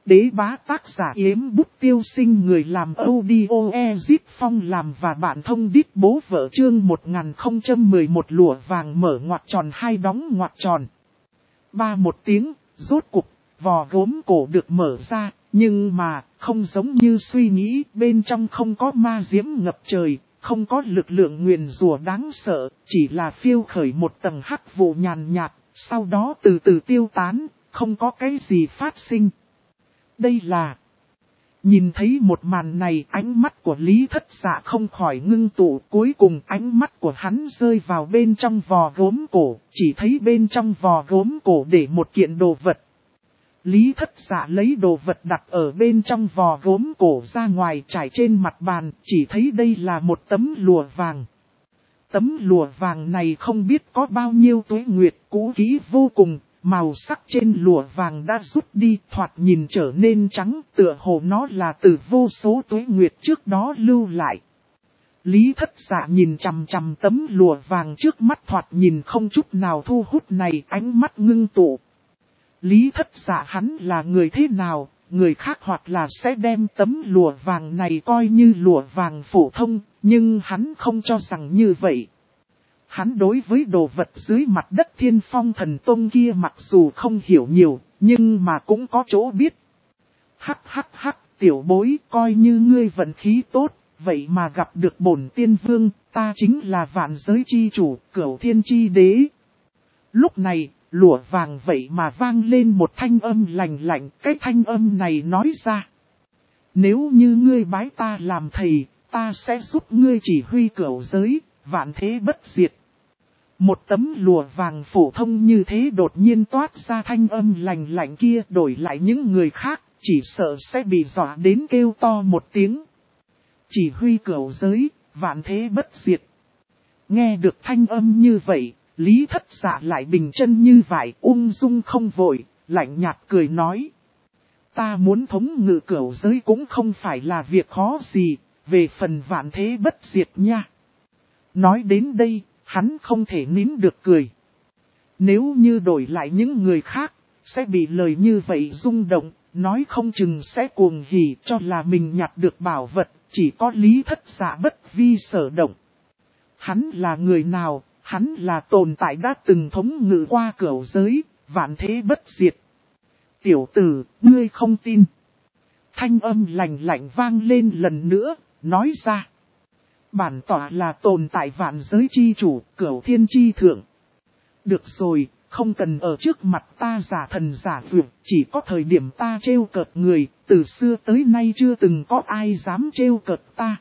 Đế bá tác giả Yếm Bút Tiêu Sinh, người làm audio Ezip Phong làm và bạn thông đít bố vợ, chương 1011 lụa vàng mở ngoặc tròn hai đóng ngoặc tròn. Một tiếng, rốt cục, vò gốm cổ được mở ra, nhưng mà, không giống như suy nghĩ, bên trong không có ma diễm ngập trời, không có lực lượng nguyền rủa đáng sợ, chỉ là phiêu khởi một tầng hắc vụ nhàn nhạt, sau đó từ từ tiêu tán, không có cái gì phát sinh. Đây là... Nhìn thấy một màn này, ánh mắt của Lý Thất Dạ không khỏi ngưng tụ, cuối cùng ánh mắt của hắn rơi vào bên trong vò gốm cổ, chỉ thấy bên trong vò gốm cổ để một kiện đồ vật. Lý Thất Dạ lấy đồ vật đặt ở bên trong vò gốm cổ ra ngoài, trải trên mặt bàn, chỉ thấy đây là một tấm lụa vàng. Tấm lụa vàng này không biết có bao nhiêu tuế nguyệt, cũ kỹ vô cùng. Màu sắc trên lụa vàng đã rút đi, thoạt nhìn trở nên trắng, tựa hồ nó là từ vô số tuế nguyệt trước đó lưu lại. Lý Thất Dạ nhìn chằm chằm tấm lụa vàng trước mắt, thoạt nhìn không chút nào thu hút này, ánh mắt ngưng tụ. Lý Thất Dạ hắn là người thế nào, người khác hoặc là sẽ đem tấm lụa vàng này coi như lụa vàng phổ thông, nhưng hắn không cho rằng như vậy. Hắn đối với đồ vật dưới mặt đất Thiên Phong Thần Tông kia mặc dù không hiểu nhiều, nhưng mà cũng có chỗ biết. Hắc, tiểu bối, coi như ngươi vận khí tốt, vậy mà gặp được bổn tiên vương, ta chính là vạn giới chi chủ, Cửu Thiên chi đế. Lúc này, lụa vàng vậy mà vang lên một thanh âm lạnh lạnh, cái thanh âm này nói ra. Nếu như ngươi bái ta làm thầy, ta sẽ giúp ngươi chỉ huy cửu giới, vạn thế bất diệt. Một tấm lụa vàng phổ thông như thế đột nhiên toát ra thanh âm lạnh lạnh kia, đổi lại những người khác, chỉ sợ sẽ bị dọa đến kêu to một tiếng. Chỉ huy cửu giới, vạn thế bất diệt. Nghe được thanh âm như vậy, Lý Thất Dạ lại bình chân như vải, ung dung không vội, lạnh nhạt cười nói. Ta muốn thống ngự cửu giới cũng không phải là việc khó gì, về phần vạn thế bất diệt nha. Nói đến đây, hắn không thể nín được cười. Nếu như đổi lại những người khác, sẽ bị lời như vậy rung động, nói không chừng sẽ cuồng hỉ cho là mình nhặt được bảo vật, chỉ có Lý Thất Dạ bất vi sở động. Hắn là người nào? Hắn là tồn tại đã từng thống ngự qua cửu giới, vạn thế bất diệt. Tiểu tử, ngươi không tin. Thanh âm lạnh lạnh vang lên lần nữa, nói ra. Bản tỏa là tồn tại vạn giới chi chủ, Cửu Thiên chi thượng. Được rồi, không cần ở trước mặt ta giả thần giả vượt, chỉ có thời điểm ta trêu cợt người, từ xưa tới nay chưa từng có ai dám trêu cợt ta.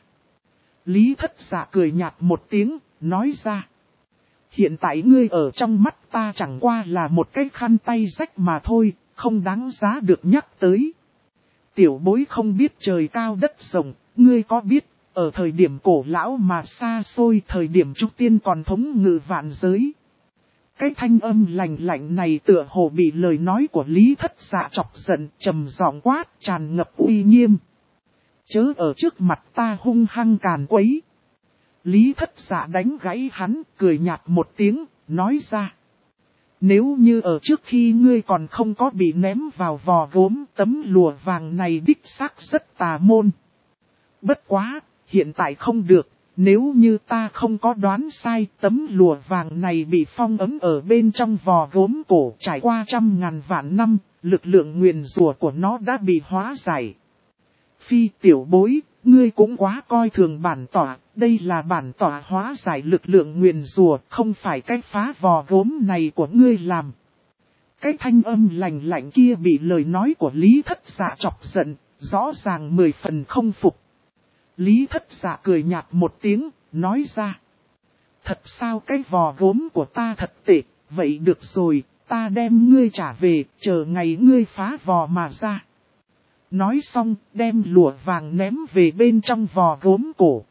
Lý Thất Dạ cười nhạt một tiếng, nói ra. Hiện tại ngươi ở trong mắt ta chẳng qua là một cái khăn tay rách mà thôi, không đáng giá được nhắc tới. Tiểu bối không biết trời cao đất rộng, ngươi có biết, ở thời điểm cổ lão mà xa xôi, thời điểm Trúc Tiên còn thống ngự vạn giới. Cái thanh âm lạnh lạnh này tựa hồ bị lời nói của Lý Thất Dạ chọc giận, trầm giọng quát, tràn ngập uy nghiêm. Chớ ở trước mặt ta hung hăng càn quấy. Lý Thất Dạ đánh gãy hắn, cười nhạt một tiếng, nói ra. Nếu như ở trước khi ngươi còn không có bị ném vào vò gốm, tấm lụa vàng này đích xác rất tà môn. Bất quá, hiện tại không được, nếu như ta không có đoán sai, tấm lụa vàng này bị phong ấn ở bên trong vò gốm cổ trải qua 100.000 vạn năm, lực lượng nguyền rủa của nó đã bị hóa giải. Phi tiểu bối, ngươi cũng quá coi thường bản tỏa, đây là bản tỏa hóa giải lực lượng nguyền rủa, không phải cái phá vò gốm này của ngươi làm. Cái thanh âm lạnh lạnh kia bị lời nói của Lý Thất Dạ chọc giận, rõ ràng 10 phần không phục. Lý Thất Dạ cười nhạt một tiếng, nói ra. Thật sao cái vò gốm của ta thật tệ, vậy được rồi, ta đem ngươi trả về, chờ ngày ngươi phá vò mà ra. Nói xong, đem lụa vàng ném về bên trong vò gốm cổ.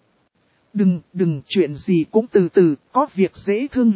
Đừng, chuyện gì cũng từ từ, có việc dễ thương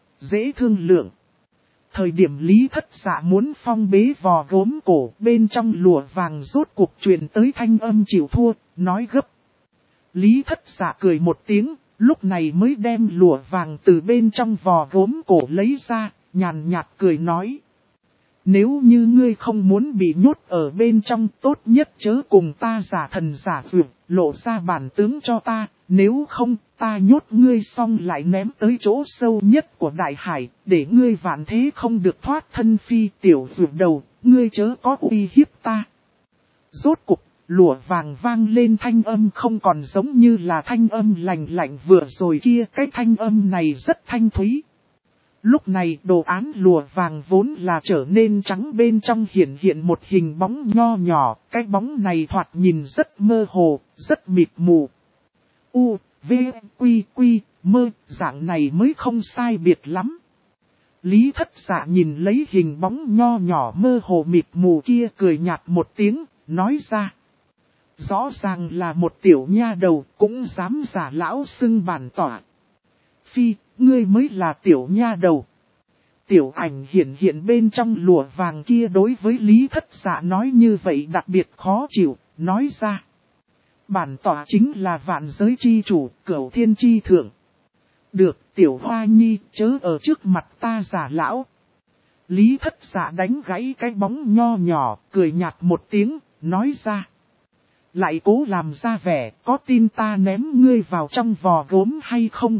lượng. Thời điểm Lý Thất Dạ muốn phong bế vò gốm cổ, bên trong lụa vàng rốt cuộc truyền tới thanh âm chịu thua, nói gấp. Lý Thất Dạ cười một tiếng, lúc này mới đem lụa vàng từ bên trong vò gốm cổ lấy ra, nhàn nhạt cười nói. Nếu như ngươi không muốn bị nhốt ở bên trong, tốt nhất chớ cùng ta giả thần giả vượt, lộ ra bản tướng cho ta, nếu không, ta nhốt ngươi xong lại ném tới chỗ sâu nhất của đại hải, để ngươi vạn thế không được thoát thân phi tiểu vượt đầu, ngươi chớ có uy hiếp ta. Rốt cục, lụa vàng vang lên thanh âm không còn giống như là thanh âm lạnh lạnh vừa rồi kia, cái thanh âm này rất thanh thúy. Lúc này đồ án lụa vàng vốn là trở nên trắng, bên trong hiện một hình bóng nho nhỏ, cái bóng này thoạt nhìn rất mơ hồ, rất mịt mù. U, V, Quy, Quy, mơ, dạng này mới không sai biệt lắm. Lý Thất Dạ nhìn lấy hình bóng nho nhỏ mơ hồ mịt mù kia cười nhạt một tiếng, nói ra. Rõ ràng là một tiểu nha đầu cũng dám giả lão xưng bản tỏa. Phi, ngươi mới là tiểu nha đầu. Tiểu ảnh hiện bên trong lụa vàng kia đối với Lý Thất Dạ nói như vậy đặc biệt khó chịu, nói ra. Bản tỏa chính là vạn giới chi chủ, cửu thiên chi thượng. Được, tiểu hoa nhi, chớ ở trước mặt ta giả lão. Lý Thất Dạ đánh gãy cái bóng nho nhỏ, cười nhạt một tiếng, nói ra. Lại cố làm ra vẻ, có tin ta ném ngươi vào trong vò gốm hay không?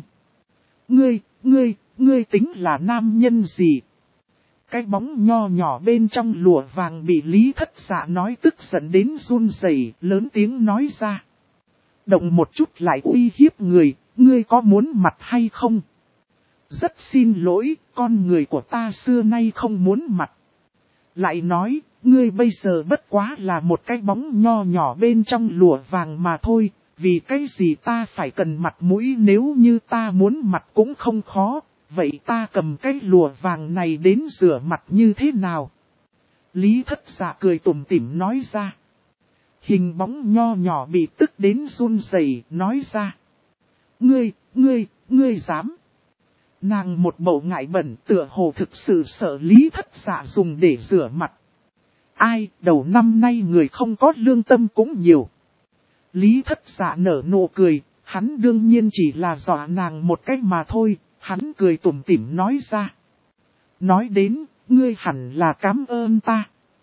Ngươi tính là nam nhân gì? Cái bóng nho nhỏ bên trong lụa vàng bị Lý Thất Dạ nói tức giận đến run rẩy, lớn tiếng nói ra. Động một chút lại uy hiếp người, ngươi có muốn mặt hay không? Rất xin lỗi, con người của ta xưa nay không muốn mặt. Lại nói, ngươi bây giờ bất quá là một cái bóng nho nhỏ bên trong lụa vàng mà thôi, vì cái gì ta phải cần mặt mũi, nếu như ta muốn mặt cũng không khó, vậy ta cầm cái lụa vàng này đến rửa mặt như thế nào? Lý Thất Dạ cười tủm tỉm nói ra. Hình bóng nho nhỏ bị tức đến run rẩy nói ra. Ngươi dám. Nàng một bầu ngại bẩn tựa hồ thực sự sợ Lý Thất Dạ dùng để rửa mặt. Ai, đầu năm nay người không có lương tâm cũng nhiều. Lý Thất Dạ nở nụ cười, hắn đương nhiên chỉ là dọa nàng một cách mà thôi, hắn cười tủm tỉm nói ra. Nói đến, ngươi hẳn là cảm ơn ta.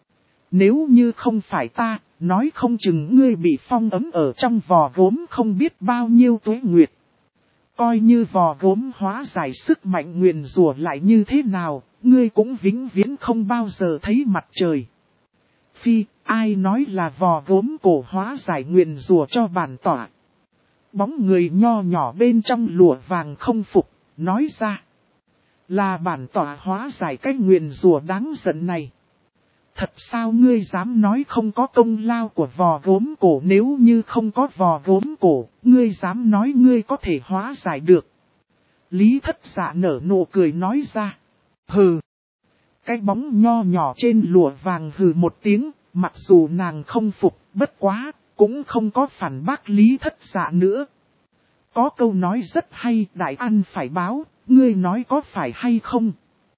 Nếu như không phải ta, nói không chừng ngươi bị phong ấn ở trong vò gốm không biết bao nhiêu tuế nguyệt. Coi như vò gốm hóa giải sức mạnh nguyền rủa lại như thế nào, ngươi cũng vĩnh viễn không bao giờ thấy mặt trời. Phi, ai nói là vò gốm cổ hóa giải nguyền rủa cho bản tỏa. Bóng người nho nhỏ bên trong lụa vàng không phục, nói ra. Là bản tỏa hóa giải cái nguyền rủa đáng giận này. Thật sao ngươi dám nói không có công lao của vò gốm cổ, nếu như không có vò gốm cổ, ngươi dám nói ngươi có thể hóa giải được. Lý Thất Dạ nở nụ cười nói ra. Hừ. Cái bóng nho nhỏ trên lụa vàng hừ một tiếng, mặc dù nàng không phục, bất quá, cũng không có phản bác Lý Thất Dạ nữa. Có câu nói rất hay, đại ăn phải báo, ngươi nói có phải hay không?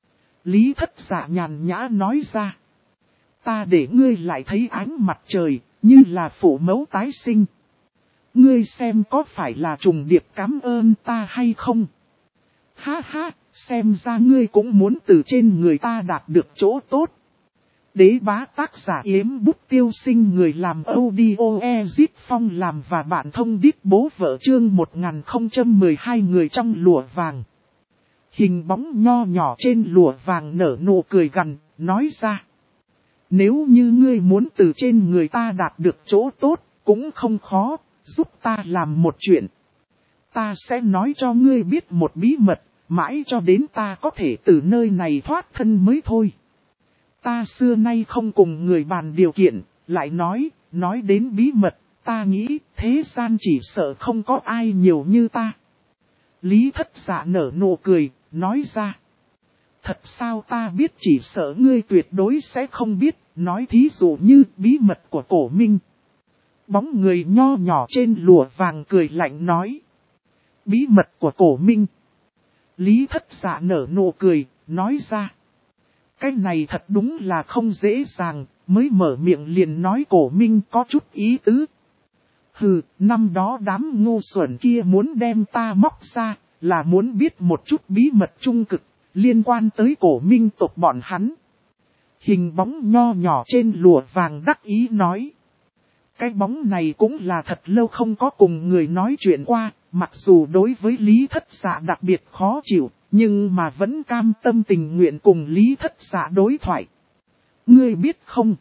Lý Thất Dạ nhàn nhã nói ra. Ta để ngươi lại thấy ánh mặt trời, như là phụ mẫu tái sinh. Ngươi xem có phải là trùng điệp cảm ơn ta hay không? Ha ha, xem ra ngươi cũng muốn từ trên người ta đạt được chỗ tốt. Đế bá tác giả Yếm Bút Tiêu Sinh, người làm audio Ezit Phong làm và bạn thông đít bố vợ chương 1012 người trong lụa vàng. Hình bóng nho nhỏ trên lụa vàng nở nụ cười gằn, nói ra. Nếu như ngươi muốn từ trên người ta đạt được chỗ tốt, cũng không khó, giúp ta làm một chuyện. Ta sẽ nói cho ngươi biết một bí mật, mãi cho đến ta có thể từ nơi này thoát thân mới thôi. Ta xưa nay không cùng người bàn điều kiện, lại nói đến bí mật, ta nghĩ thế gian chỉ sợ không có ai nhiều như ta. Lý Thất Dạ nở nụ cười, nói ra. Thật sao ta biết, chỉ sợ ngươi tuyệt đối sẽ không biết, nói thí dụ như bí mật của Cổ Minh. Bóng người nho nhỏ trên lụa vàng cười lạnh nói. Bí mật của Cổ Minh. Lý Thất Dạ nở nụ cười, nói ra. Cái này thật đúng là không dễ dàng, mới mở miệng liền nói Cổ Minh có chút ý tứ. Hừ, năm đó đám ngu xuẩn kia muốn đem ta móc ra, là muốn biết một chút bí mật trung cực, liên quan tới Cổ Minh tộc bọn hắn. Hình bóng nho nhỏ trên lụa vàng đắc ý nói. Cái bóng này cũng là thật lâu không có cùng người nói chuyện qua, mặc dù đối với Lý Thất Dạ đặc biệt khó chịu, nhưng mà vẫn cam tâm tình nguyện cùng Lý Thất Dạ đối thoại. Ngươi biết không?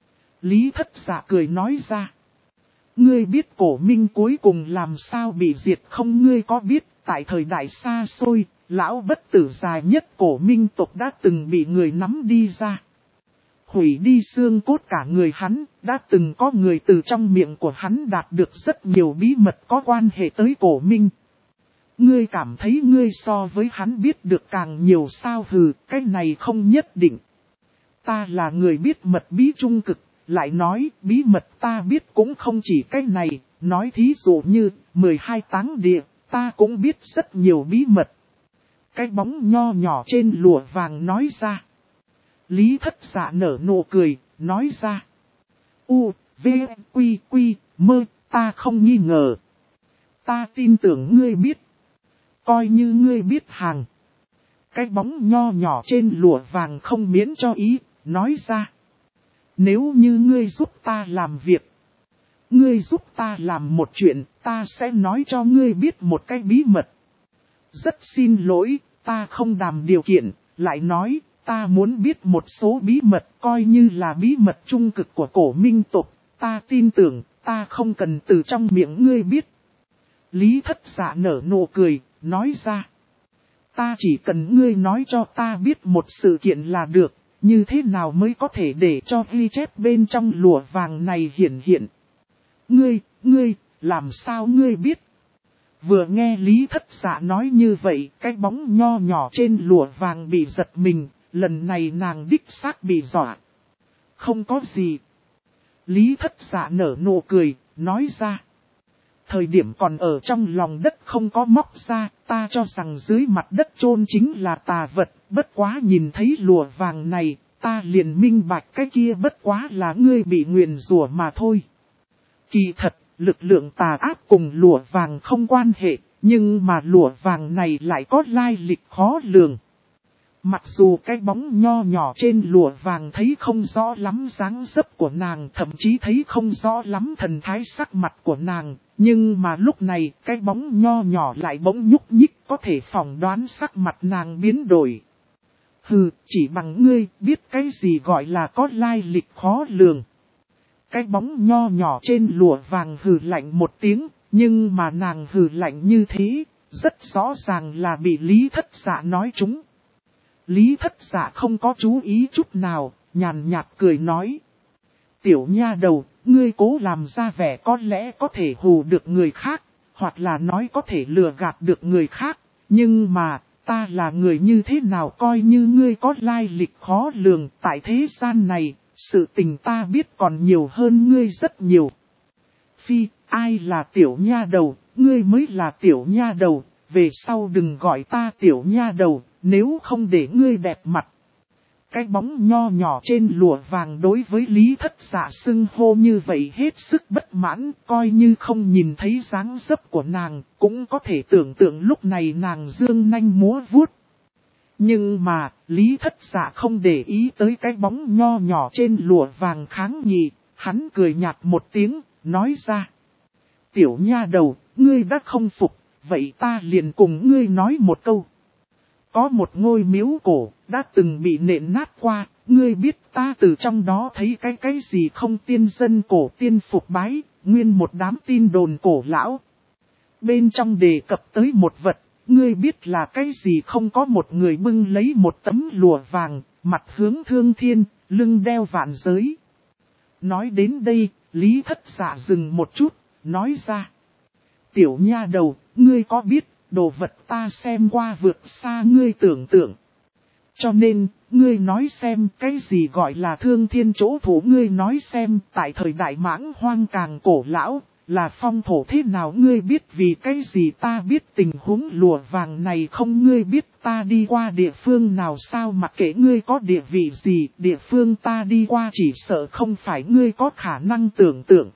Lý Thất Dạ cười nói ra. Ngươi biết Cổ Minh cuối cùng làm sao bị diệt không? Ngươi có biết tại thời đại xa xôi, lão bất tử dài nhất Cổ Minh tộc đã từng bị người nắm đi ra. Hủy đi xương cốt cả người hắn, đã từng có người từ trong miệng của hắn đạt được rất nhiều bí mật có quan hệ tới Cổ Minh. Ngươi cảm thấy ngươi so với hắn biết được càng nhiều sao? Hừ, cái này không nhất định. Ta là người biết mật bí trung cực, lại nói bí mật ta biết cũng không chỉ cái này, nói thí dụ như 12 táng địa, ta cũng biết rất nhiều bí mật. Cái bóng nho nhỏ trên lụa vàng nói ra. Lý Thất Dạ nở nụ cười, nói ra. U, V, Quy, Quy, Mơ, ta không nghi ngờ. Ta tin tưởng ngươi biết. Coi như ngươi biết hàng. Cái bóng nho nhỏ trên lụa vàng không miễn cho ý, nói ra. Nếu như ngươi giúp ta làm việc. Ngươi giúp ta làm một chuyện, ta sẽ nói cho ngươi biết một cái bí mật. Rất xin lỗi, ta không đàm điều kiện, lại nói. Ta muốn biết một số bí mật coi như là bí mật trung cực của Cổ Minh tộc, ta tin tưởng, ta không cần từ trong miệng ngươi biết. Lý Thất Dạ nở nụ cười, nói ra. Ta chỉ cần ngươi nói cho ta biết một sự kiện là được, như thế nào mới có thể để cho ghi chép bên trong lụa vàng này hiển hiện. Ngươi, làm sao ngươi biết? Vừa nghe Lý Thất Dạ nói như vậy, cái bóng nho nhỏ trên lụa vàng bị giật mình. Lần này nàng đích xác bị dọa. Không có gì. Lý Thất Dạ nở nụ cười, nói ra. Thời điểm còn ở trong lòng đất không có móc ra, ta cho rằng dưới mặt đất chôn chính là tà vật, bất quá nhìn thấy lụa vàng này, ta liền minh bạch cái kia bất quá là ngươi bị nguyền rủa mà thôi. Kỳ thật, lực lượng tà ác cùng lụa vàng không quan hệ, nhưng mà lụa vàng này lại có lai lịch khó lường. Mặc dù cái bóng nho nhỏ trên lụa vàng thấy không rõ lắm dáng dấp của nàng, thậm chí thấy không rõ lắm thần thái sắc mặt của nàng, nhưng mà lúc này cái bóng nho nhỏ lại bỗng nhúc nhích có thể phỏng đoán sắc mặt nàng biến đổi. Hừ, chỉ bằng ngươi biết cái gì gọi là có lai lịch khó lường. Cái bóng nho nhỏ trên lụa vàng hừ lạnh một tiếng, nhưng mà nàng hừ lạnh như thế, rất rõ ràng là bị Lý Thất Dạ nói trúng. Lý Thất Dạ không có chú ý chút nào, nhàn nhạt cười nói. Tiểu nha đầu, ngươi cố làm ra vẻ có lẽ có thể hù được người khác, hoặc là nói có thể lừa gạt được người khác, nhưng mà, ta là người như thế nào coi như ngươi có lai lịch khó lường tại thế gian này, sự tình ta biết còn nhiều hơn ngươi rất nhiều. Phi, ai là tiểu nha đầu, ngươi mới là tiểu nha đầu, về sau đừng gọi ta tiểu nha đầu. Nếu không để ngươi đẹp mặt. Cái bóng nho nhỏ trên lụa vàng đối với Lý Thất Dạ xưng hô như vậy hết sức bất mãn, coi như không nhìn thấy dáng dấp của nàng, cũng có thể tưởng tượng lúc này nàng dương nanh múa vuốt. Nhưng mà, Lý Thất Dạ không để ý tới cái bóng nho nhỏ trên lụa vàng kháng nghị, hắn cười nhạt một tiếng, nói ra. Tiểu nha đầu, ngươi đã không phục, vậy ta liền cùng ngươi nói một câu. Có một ngôi miếu cổ, đã từng bị nện nát qua, ngươi biết ta từ trong đó thấy cái gì không? Tiên dân cổ tiên phục bái, nguyên một đám tin đồn cổ lão. Bên trong đề cập tới một vật, ngươi biết là cái gì không? Có một người bưng lấy một tấm lụa vàng, mặt hướng thương thiên, lưng đeo vạn giới. Nói đến đây, Lý Thất Dạ dừng một chút, nói ra. Tiểu nha đầu, ngươi có biết, đồ vật ta xem qua vượt xa ngươi tưởng tượng. Cho nên, ngươi nói xem cái gì gọi là thương thiên chỗ thủ, ngươi nói xem tại thời đại mãng hoang càng cổ lão, là phong thổ thế nào, ngươi biết vì cái gì ta biết tình huống lụa vàng này không? Ngươi biết ta đi qua địa phương nào sao? Mặc kệ ngươi có địa vị gì, địa phương ta đi qua chỉ sợ không phải ngươi có khả năng tưởng tượng.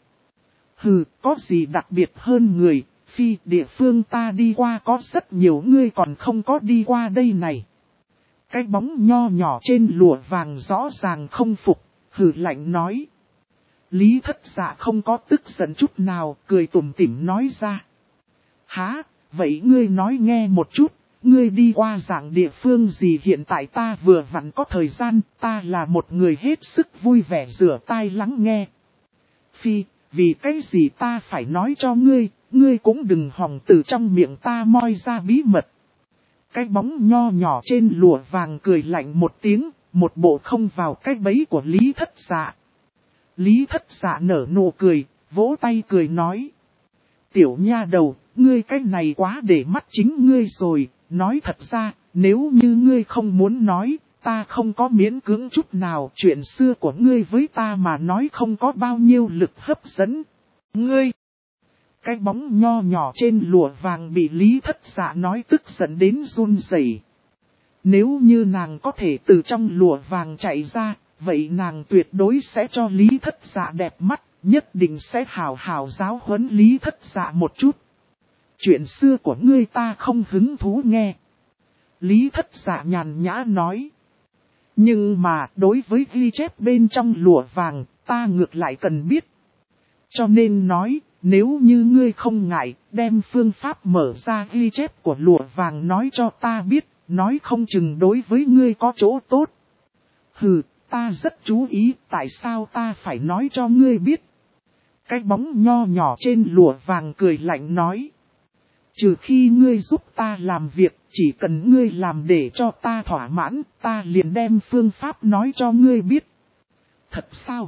Hừ, có gì đặc biệt hơn người? Phi, địa phương ta đi qua có rất nhiều ngươi còn không có đi qua đây này. Cái bóng nho nhỏ trên lụa vàng rõ ràng không phục, hừ lạnh nói. Lý Thất Dạ không có tức giận chút nào, cười tủm tỉm nói ra. Hả, vậy ngươi nói nghe một chút, ngươi đi qua dạng địa phương gì hiện tại ta vừa vặn có thời gian, ta là một người hết sức vui vẻ rửa tai lắng nghe. Phi, vì cái gì ta phải nói cho ngươi cũng đừng hòng từ trong miệng ta moi ra bí mật. Cái bóng nho nhỏ trên lụa vàng cười lạnh một tiếng, một bộ không vào cái bẫy của Lý Thất Dạ. Lý Thất Dạ nở nụ cười, vỗ tay cười nói. Tiểu nha đầu, ngươi cái này quá để mắt chính ngươi rồi, nói thật ra, nếu như ngươi không muốn nói, ta không có miễn cưỡng chút nào, chuyện xưa của ngươi với ta mà nói không có bao nhiêu lực hấp dẫn. Ngươi! Cái bóng nho nhỏ trên lụa vàng bị Lý Thất Dạ nói tức giận đến run rẩy. Nếu như nàng có thể từ trong lụa vàng chạy ra, vậy nàng tuyệt đối sẽ cho Lý Thất Dạ đẹp mắt, nhất định sẽ hào hào giáo huấn Lý Thất Dạ một chút. Chuyện xưa của ngươi ta không hứng thú nghe. Lý Thất Dạ nhàn nhã nói. Nhưng mà đối với ghi chép bên trong lụa vàng, ta ngược lại cần biết. Cho nên nói, nếu như ngươi không ngại, đem phương pháp mở ra ghi chép của lụa vàng nói cho ta biết, nói không chừng đối với ngươi có chỗ tốt. Hừ, ta rất chú ý, tại sao ta phải nói cho ngươi biết. Cái bóng nho nhỏ trên lụa vàng cười lạnh nói. Trừ khi ngươi giúp ta làm việc, chỉ cần ngươi làm để cho ta thỏa mãn, ta liền đem phương pháp nói cho ngươi biết. Thật sao?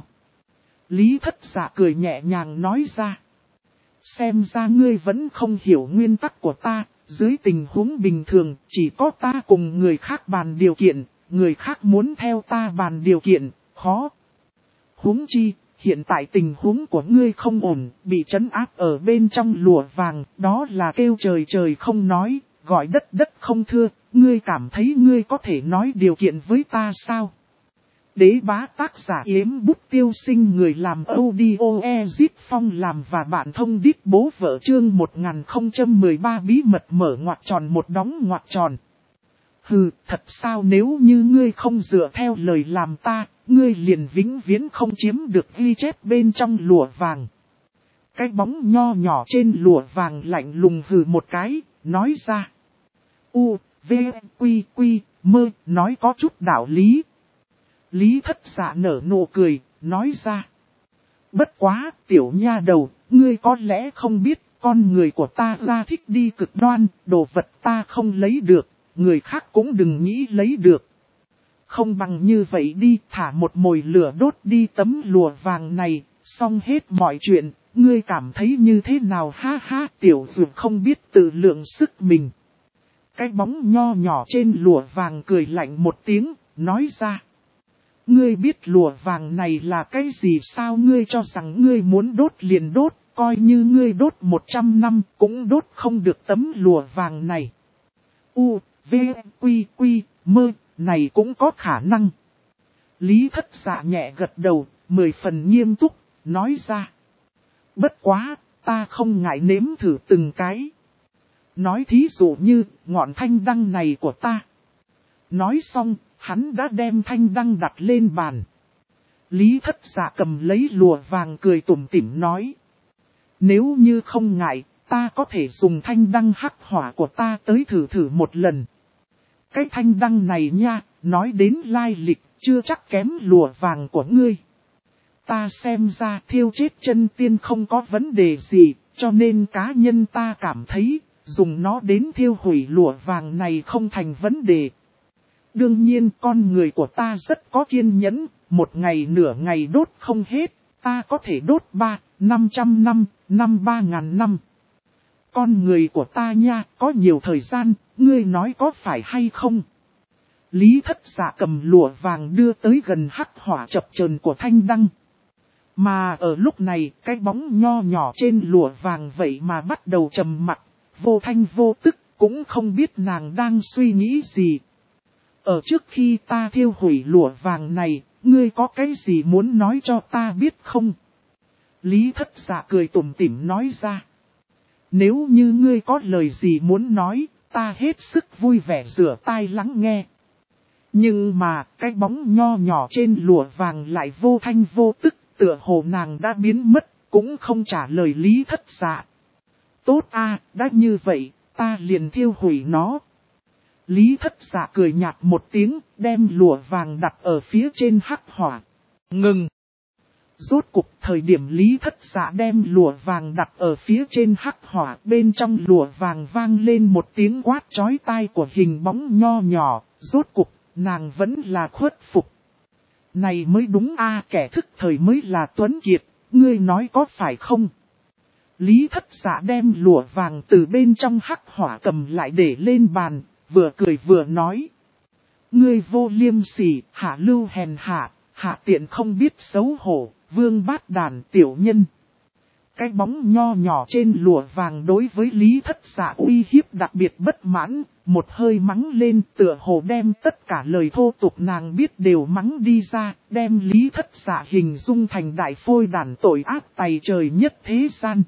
Lý Thất Dạ cười nhẹ nhàng nói ra. Xem ra ngươi vẫn không hiểu nguyên tắc của ta, dưới tình huống bình thường, chỉ có ta cùng người khác bàn điều kiện, người khác muốn theo ta bàn điều kiện, khó. Huống chi, hiện tại tình huống của ngươi không ổn, bị trấn áp ở bên trong lụa vàng, đó là kêu trời trời không nói, gọi đất đất không thưa, ngươi cảm thấy ngươi có thể nói điều kiện với ta sao? Đế bá tác giả Yếm Bút Tiêu Sinh, người làm audio Ezip Phong làm và bạn thông đít bố vợ chương 1013 bí mật mở ngoặc tròn một đóng ngoặc tròn. Hừ, thật sao nếu như ngươi không dựa theo lời làm ta, ngươi liền vĩnh viễn không chiếm được ghi chép bên trong lụa vàng. Cái bóng nho nhỏ trên lụa vàng lạnh lùng hừ một cái, nói ra. U, V, Quy, Quy, Mơ, nói có chút đạo lý. Lý Thất Dạ nở nụ cười, nói ra. Bất quá, tiểu nha đầu, ngươi có lẽ không biết, con người của ta ra thích đi cực đoan, đồ vật ta không lấy được, người khác cũng đừng nghĩ lấy được. Không bằng như vậy đi, thả một mồi lửa đốt đi tấm lụa vàng này, xong hết mọi chuyện, ngươi cảm thấy như thế nào ha ha, tiểu dược không biết tự lượng sức mình. Cái bóng nho nhỏ trên lụa vàng cười lạnh một tiếng, nói ra. Ngươi biết lụa vàng này là cái gì sao, ngươi cho rằng ngươi muốn đốt liền đốt, coi như ngươi đốt 100 năm cũng đốt không được tấm lụa vàng này. U, V, Quy, Quy, Mơ, này cũng có khả năng. Lý Thất Dạ nhẹ gật đầu, 10 phần nghiêm túc, nói ra. Bất quá, ta không ngại nếm thử từng cái. Nói thí dụ như, ngọn thanh đăng này của ta. Nói xong, hắn đã đem thanh đăng đặt lên bàn. Lý Thất Dạ cầm lấy lụa vàng cười tủm tỉm nói. Nếu như không ngại, ta có thể dùng thanh đăng hắc hỏa của ta tới thử thử một lần. Cái thanh đăng này nha, nói đến lai lịch, chưa chắc kém lụa vàng của ngươi. Ta xem ra thiêu chết chân tiên không có vấn đề gì, cho nên cá nhân ta cảm thấy, dùng nó đến thiêu hủy lụa vàng này không thành vấn đề. Đương nhiên con người của ta rất có kiên nhẫn, một ngày nửa ngày đốt không hết, ta có thể đốt 500 năm, 3.000 năm. Con người của ta nha, có nhiều thời gian, ngươi nói có phải hay không? Lý Thất Dạ cầm lụa vàng đưa tới gần hắc hỏa chập chờn của thanh đăng. Mà ở lúc này, cái bóng nho nhỏ trên lụa vàng vậy mà bắt đầu trầm mặc, vô thanh vô tức, cũng không biết nàng đang suy nghĩ gì. Ở trước khi ta thiêu hủy lụa vàng này, ngươi có cái gì muốn nói cho ta biết không? Lý Thất Dạ cười tủm tỉm nói ra. Nếu như ngươi có lời gì muốn nói, ta hết sức vui vẻ rửa tai lắng nghe. Nhưng mà cái bóng nho nhỏ trên lụa vàng lại vô thanh vô tức, tựa hồ nàng đã biến mất, cũng không trả lời Lý Thất Dạ. Tốt a, đã như vậy, ta liền thiêu hủy nó. Lý Thất Dạ cười nhạt một tiếng, đem lụa vàng đặt ở phía trên hắc hỏa. Ngừng! Rốt cục thời điểm Lý Thất Dạ đem lụa vàng đặt ở phía trên hắc hỏa, bên trong lụa vàng vang lên một tiếng quát chói tai của hình bóng nho nhỏ, rốt cục, nàng vẫn là khuất phục. Này mới đúng a, kẻ thức thời mới là Tuấn Kiệt, ngươi nói có phải không? Lý Thất Dạ đem lụa vàng từ bên trong hắc hỏa cầm lại để lên bàn, vừa cười vừa nói. Ngươi vô liêm sỉ, hạ lưu hèn hạ tiện không biết xấu hổ, vương bát đàn tiểu nhân. Cái bóng nho nhỏ trên lụa vàng đối với Lý Thất Dạ uy hiếp đặc biệt bất mãn, một hơi mắng lên tựa hồ đem tất cả lời thô tục nàng biết đều mắng đi ra, đem Lý Thất Dạ hình dung thành đại phôi đàn tội ác tày trời nhất thế gian.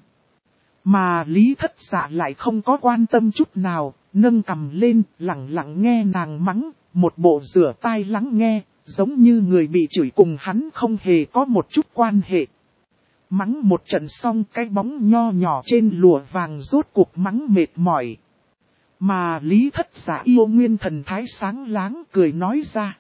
Mà Lý Thất Dạ lại không có quan tâm chút nào, nâng cằm lên, lặng lặng nghe nàng mắng, một bộ rửa tai lắng nghe, giống như người bị chửi cùng hắn không hề có một chút quan hệ. Mắng một trận xong cái bóng nho nhỏ trên lụa vàng rốt cuộc mắng mệt mỏi. Mà Lý Thất Dạ yêu nguyên thần thái sáng láng cười nói ra.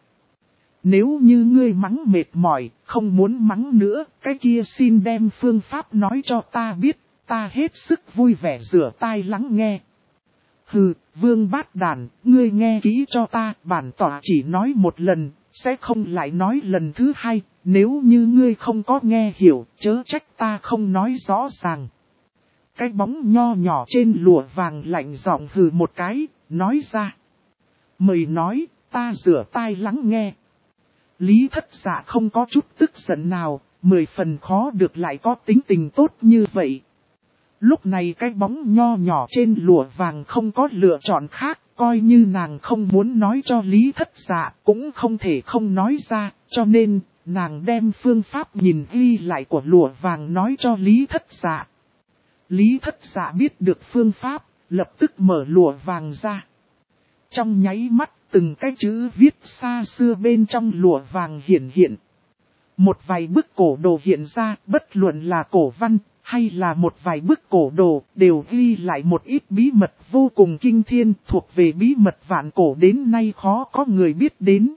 Nếu như ngươi mắng mệt mỏi, không muốn mắng nữa, cái kia xin đem phương pháp nói cho ta biết, ta hết sức vui vẻ rửa tai lắng nghe. Hừ, vương bát đàn, ngươi nghe kỹ cho ta, bản tỏa chỉ nói một lần, sẽ không lại nói lần thứ hai, nếu như ngươi không có nghe hiểu, chớ trách ta không nói rõ ràng. Cái bóng nho nhỏ trên lụa vàng lạnh giọng hừ một cái, nói ra. Mời nói, ta rửa tai lắng nghe. Lý Thất Dạ không có chút tức giận nào, 10 phần khó được lại có tính tình tốt như vậy. Lúc này cái bóng nho nhỏ trên lụa vàng không có lựa chọn khác, coi như nàng không muốn nói cho Lý Thất Dạ cũng không thể không nói ra, cho nên nàng đem phương pháp nhìn ghi lại của lụa vàng nói cho Lý Thất Dạ. Lý Thất Dạ biết được phương pháp, lập tức mở lụa vàng ra. Trong nháy mắt, từng cái chữ viết xa xưa bên trong lụa vàng hiện. Một vài bức cổ đồ hiện ra, bất luận là cổ văn, hay là một vài bức cổ đồ, đều ghi lại một ít bí mật vô cùng kinh thiên, thuộc về bí mật vạn cổ đến nay khó có người biết đến.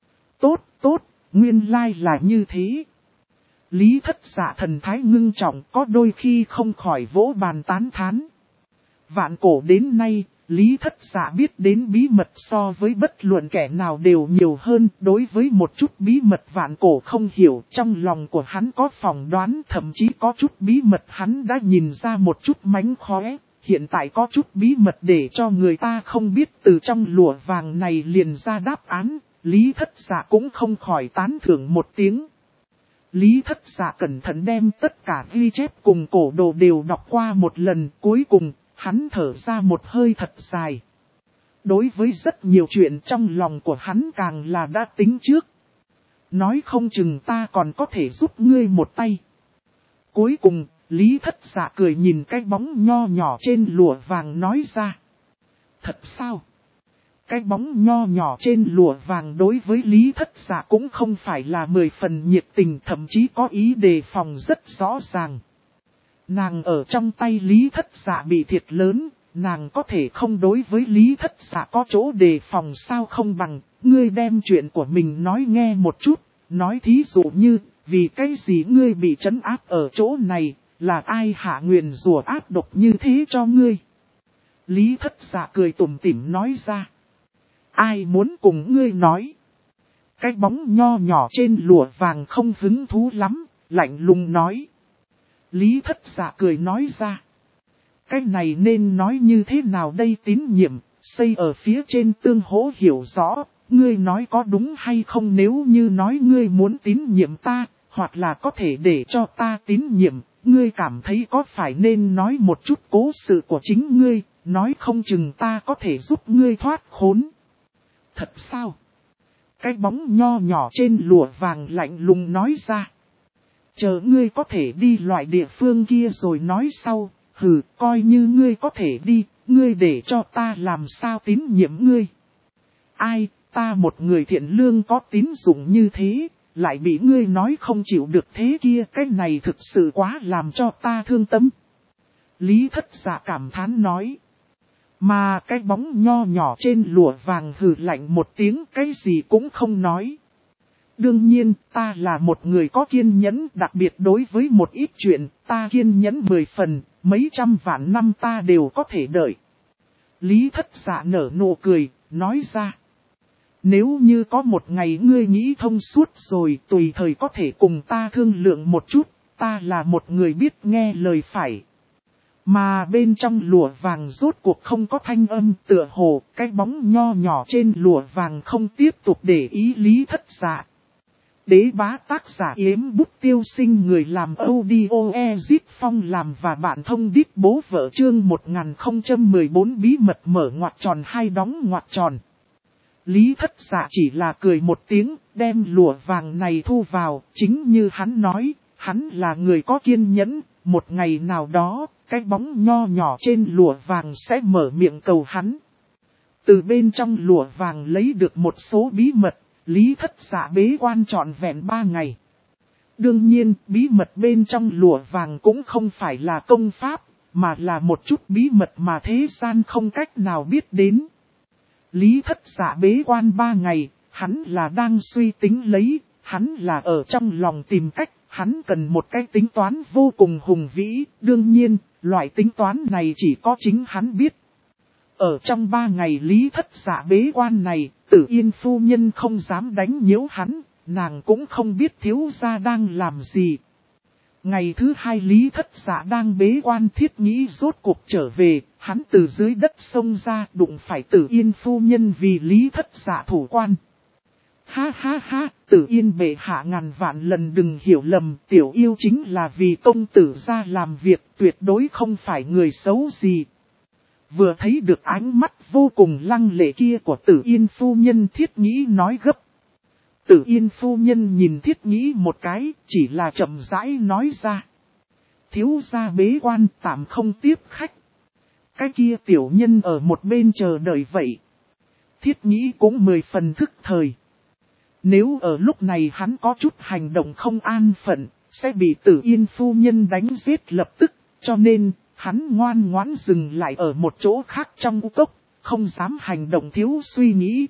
Tốt, nguyên lai là như thế. Lý Thất Dạ thần thái ngưng trọng, có đôi khi không khỏi vỗ bàn tán thán. Vạn cổ đến nay, Lý Thất Dạ biết đến bí mật so với bất luận kẻ nào đều nhiều hơn. Đối với một chút bí mật vạn cổ không hiểu, trong lòng của hắn có phỏng đoán, thậm chí có chút bí mật hắn đã nhìn ra một chút mánh khóe. Hiện tại có chút bí mật để cho người ta không biết, từ trong lụa vàng này liền ra đáp án, Lý Thất Dạ cũng không khỏi tán thưởng một tiếng. Lý Thất Dạ cẩn thận đem tất cả ghi chép cùng cổ đồ đều đọc qua một lần, cuối cùng, hắn thở ra một hơi thật dài. Đối với rất nhiều chuyện trong lòng của hắn càng là đã tính trước. Nói không chừng ta còn có thể giúp ngươi một tay. Cuối cùng, Lý Thất Dạ cười nhìn cái bóng nho nhỏ trên lụa vàng nói ra. Thật sao? Cái bóng nho nhỏ trên lụa vàng đối với Lý Thất Dạ cũng không phải là 10 phần nhiệt tình, thậm chí có ý đề phòng rất rõ ràng. Nàng ở trong tay Lý Thất Dạ bị thiệt lớn, nàng có thể không đối với Lý Thất Dạ có chỗ đề phòng sao không bằng, ngươi đem chuyện của mình nói nghe một chút, nói thí dụ như, vì cái gì ngươi bị trấn áp ở chỗ này, là ai hạ nguyền rủa ác độc như thế cho ngươi. Lý Thất Dạ cười tủm tỉm nói ra. Ai muốn cùng ngươi nói? Cái bóng nho nhỏ trên lụa vàng không hứng thú lắm, lạnh lùng nói. Lý Thất Dạ cười nói ra. Cái này nên nói như thế nào đây? Tín nhiệm, xây ở phía trên tương hỗ hiểu rõ, ngươi nói có đúng hay không? Nếu như nói ngươi muốn tín nhiệm ta, hoặc là có thể để cho ta tín nhiệm, ngươi cảm thấy có phải nên nói một chút cố sự của chính ngươi, nói không chừng ta có thể giúp ngươi thoát khốn. Thật sao? Cái bóng nho nhỏ trên lụa vàng lạnh lùng nói ra. Chờ ngươi có thể đi loại địa phương kia rồi nói sau, coi như ngươi có thể đi, ngươi để cho ta làm sao tín nhiệm ngươi. Ai, ta một người thiện lương có tín dụng như thế, lại bị ngươi nói không chịu được thế kia, cái này thực sự quá làm cho ta thương tâm. Lý Thất Dạ cảm thán nói. Mà cái bóng nho nhỏ trên lụa vàng hừ lạnh một tiếng, cái gì cũng không nói. Đương nhiên, ta là một người có kiên nhẫn, đặc biệt đối với một ít chuyện, ta kiên nhẫn 10 phần, mấy trăm vạn năm ta đều có thể đợi. Lý Thất Dạ nở nụ cười, nói ra. Nếu như có một ngày ngươi nghĩ thông suốt rồi, tùy thời có thể cùng ta thương lượng một chút, ta là một người biết nghe lời phải. Mà bên trong lụa vàng rốt cuộc không có thanh âm, tựa hồ, cái bóng nho nhỏ trên lụa vàng không tiếp tục để ý Lý Thất Dạ. Đế bá tác giả Yếm Bút Tiêu Sinh, người làm audio Ezip Phong làm và bạn thông đít bố vợ, chương 1014 bí mật mở ngoặc tròn hai đóng ngoặc tròn. Lý Thất Dạ chỉ là cười một tiếng, đem lụa vàng này thu vào, chính như hắn nói, hắn là người có kiên nhẫn, một ngày nào đó, cái bóng nho nhỏ trên lụa vàng sẽ mở miệng cầu hắn. Từ bên trong lụa vàng lấy được một số bí mật, Lý Thất Dạ bế quan trọn vẹn 3 ngày. Đương nhiên, bí mật bên trong lụa vàng cũng không phải là công pháp, mà là một chút bí mật mà thế gian không cách nào biết đến. Lý Thất Dạ bế quan 3 ngày, hắn là đang suy tính lấy, hắn là ở trong lòng tìm cách, hắn cần một cái tính toán vô cùng hùng vĩ, đương nhiên, loại tính toán này chỉ có chính hắn biết. Ở trong 3 ngày Lý Thất Dạ bế quan này, Tử Yên phu nhân không dám đánh nhiễu hắn, nàng cũng không biết thiếu gia đang làm gì. Ngày thứ 2 Lý Thất Dạ đang bế quan, Thiết Nghĩ rốt cuộc trở về, hắn từ dưới đất xông ra, đụng phải Tử Yên phu nhân vì Lý Thất Dạ thủ quan. Ha ha ha, Tử Yên bệ hạ ngàn vạn lần đừng hiểu lầm, tiểu yêu chính là vì công tử ra làm việc, tuyệt đối không phải người xấu gì. Vừa thấy được ánh mắt vô cùng lăng lệ kia của Tử Yên phu nhân, Thiết Nghĩ nói gấp. Tử Yên phu nhân nhìn Thiết Nghĩ một cái, chỉ là chậm rãi nói ra. Thiếu gia bế quan tạm không tiếp khách. Cái kia tiểu nhân ở một bên chờ đợi vậy. Thiết Nghĩ cũng 10 phần thức thời. Nếu ở lúc này hắn có chút hành động không an phận, sẽ bị Tử Yên phu nhân đánh giết lập tức, cho nên hắn ngoan ngoãn dừng lại ở một chỗ khác trong u cốc, không dám hành động thiếu suy nghĩ.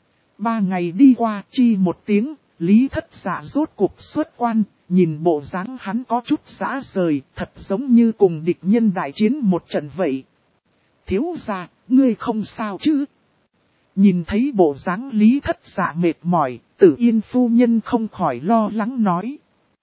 3 ngày đi qua, chi một tiếng, Lý Thất Dạ rốt cuộc xuất quan, nhìn bộ dáng hắn có chút rã rời, thật giống như cùng địch nhân đại chiến một trận vậy. Thiếu gia, ngươi không sao chứ? Nhìn thấy bộ dáng Lý Thất Dạ mệt mỏi, Tử Yên phu nhân không khỏi lo lắng nói.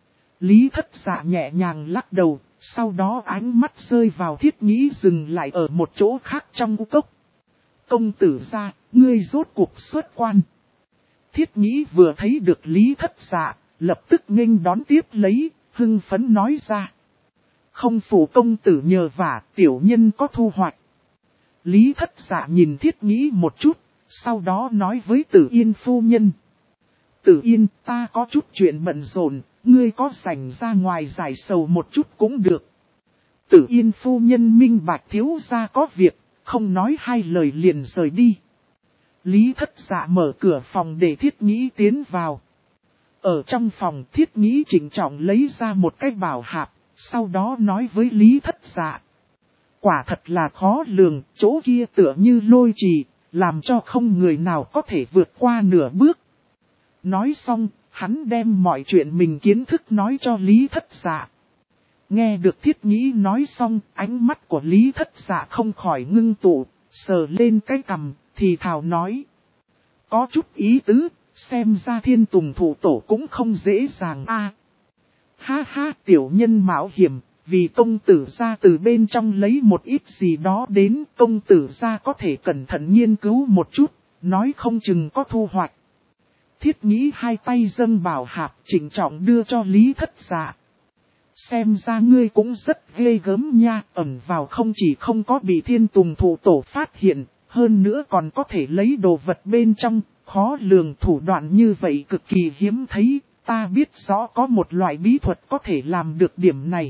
Lý Thất Dạ nhẹ nhàng lắc đầu, sau đó ánh mắt rơi vào Thiết Nghĩ dừng lại ở một chỗ khác trong u cốc. Công tử gia, ngươi rốt cuộc xuất quan. Thiết Nghĩ vừa thấy được Lý Thất Dạ, lập tức nghênh đón tiếp lấy, hưng phấn nói ra. Không phụ công tử nhờ vả, tiểu nhân có thu hoạch. Lý Thất Dạ nhìn Thiết Nghĩ một chút, sau đó nói với Tử Yên phu nhân. Tử Yên, ta có chút chuyện bận rộn, ngươi có rảnh ra ngoài giải sầu một chút cũng được. Tử Yên phu nhân minh bạch thiếu gia có việc, không nói hai lời liền rời đi. Lý Thất Dạ mở cửa phòng để Thiết Nghĩ tiến vào. Ở trong phòng, Thiết Nghĩ trịnh trọng lấy ra một cái bảo hạp, sau đó nói với Lý Thất Dạ. Quả thật là khó lường, chỗ kia tựa như lôi trì, làm cho không người nào có thể vượt qua nửa bước. Nói xong, hắn đem mọi chuyện mình kiến thức nói cho Lý Thất Dạ. Nghe được Thiết Nghĩ nói xong, ánh mắt của Lý Thất Dạ không khỏi ngưng tụ, sờ lên cái cằm, thì thào nói. Có chút ý tứ, xem ra Thiên Tùng thủ tổ cũng không dễ dàng a. Ha ha, tiểu nhân mạo hiểm, vì công tử gia từ bên trong lấy một ít gì đó đến, công tử gia có thể cẩn thận nghiên cứu một chút, nói không chừng có thu hoạch. Thiết Nghĩ hai tay dâng bảo hạp trịnh trọng đưa cho Lý Thất Dạ. Xem ra ngươi cũng rất ghê gớm nha, ẩn vào không chỉ không có bị Thiên Tùng thủ tổ phát hiện, hơn nữa còn có thể lấy đồ vật bên trong, khó lường thủ đoạn như vậy cực kỳ hiếm thấy, ta biết rõ có một loại bí thuật có thể làm được điểm này.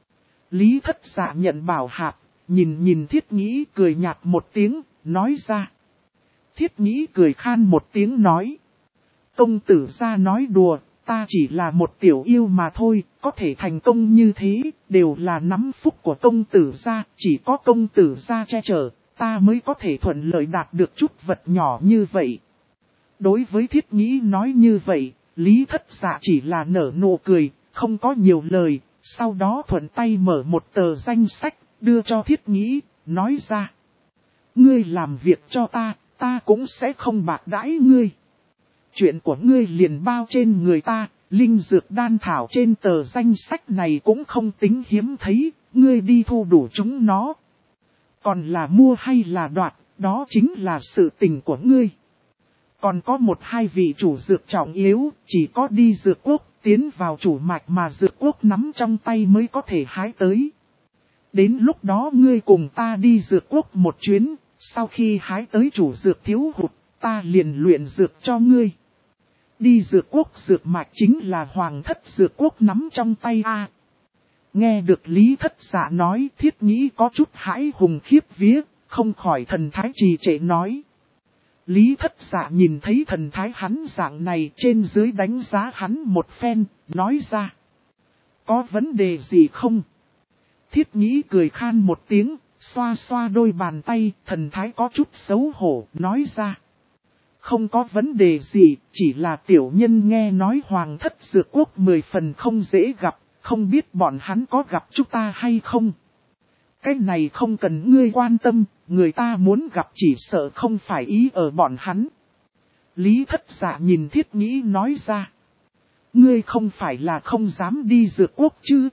Lý Thất Dạ nhận bảo hạp, nhìn Thiết Nghĩ cười nhạt một tiếng, nói ra. Thiết Nhĩ cười khan một tiếng nói. Công tử gia nói đùa, ta chỉ là một tiểu yêu mà thôi, có thể thành công như thế, đều là nắm phúc của công tử gia, chỉ có công tử gia che chở, ta mới có thể thuận lợi đạt được chút vật nhỏ như vậy. Đối với Thiết Nhĩ nói như vậy, Lý Thất Dạ chỉ là nở nụ cười, không có nhiều lời, sau đó thuận tay mở một tờ danh sách, đưa cho Thiết Nhĩ, nói ra. Ngươi làm việc cho ta cũng sẽ không bạc đãi ngươi. Chuyện của ngươi liền bao trên người ta, linh dược đan thảo trên tờ danh sách này cũng không tính hiếm thấy, ngươi đi thu đủ chúng nó. Còn là mua hay là đoạt, đó chính là sự tình của ngươi. Còn có một hai vị chủ dược trọng yếu, chỉ có đi dược quốc, tiến vào chủ mạch mà dược quốc nắm trong tay mới có thể hái tới. Đến lúc đó ngươi cùng ta đi dược quốc một chuyến, sau khi hái tới chủ dược thiếu hụt, ta liền luyện dược cho ngươi. Đi dược quốc dược mạch chính là hoàng thất dược quốc nắm trong tay a. Nghe được Lý Thất Dạ nói, Thiết Nhĩ có chút hãi hùng khiếp vía, không khỏi thần thái trì trệ nói. Lý Thất Dạ nhìn thấy thần thái hắn dạng này trên dưới đánh giá hắn một phen, nói ra. Có vấn đề gì không? Thiết Nhĩ cười khan một tiếng, xoa xoa đôi bàn tay, thần thái có chút xấu hổ, nói ra. Không có vấn đề gì, chỉ là tiểu nhân nghe nói hoàng thất dược quốc 10 phần không dễ gặp, không biết bọn hắn có gặp chúng ta hay không. Cái này không cần ngươi quan tâm, người ta muốn gặp chỉ sợ không phải ý ở bọn hắn. Lý Thất Dạ nhìn Thiết Nhĩ nói ra. Ngươi không phải là không dám đi dược quốc chứ?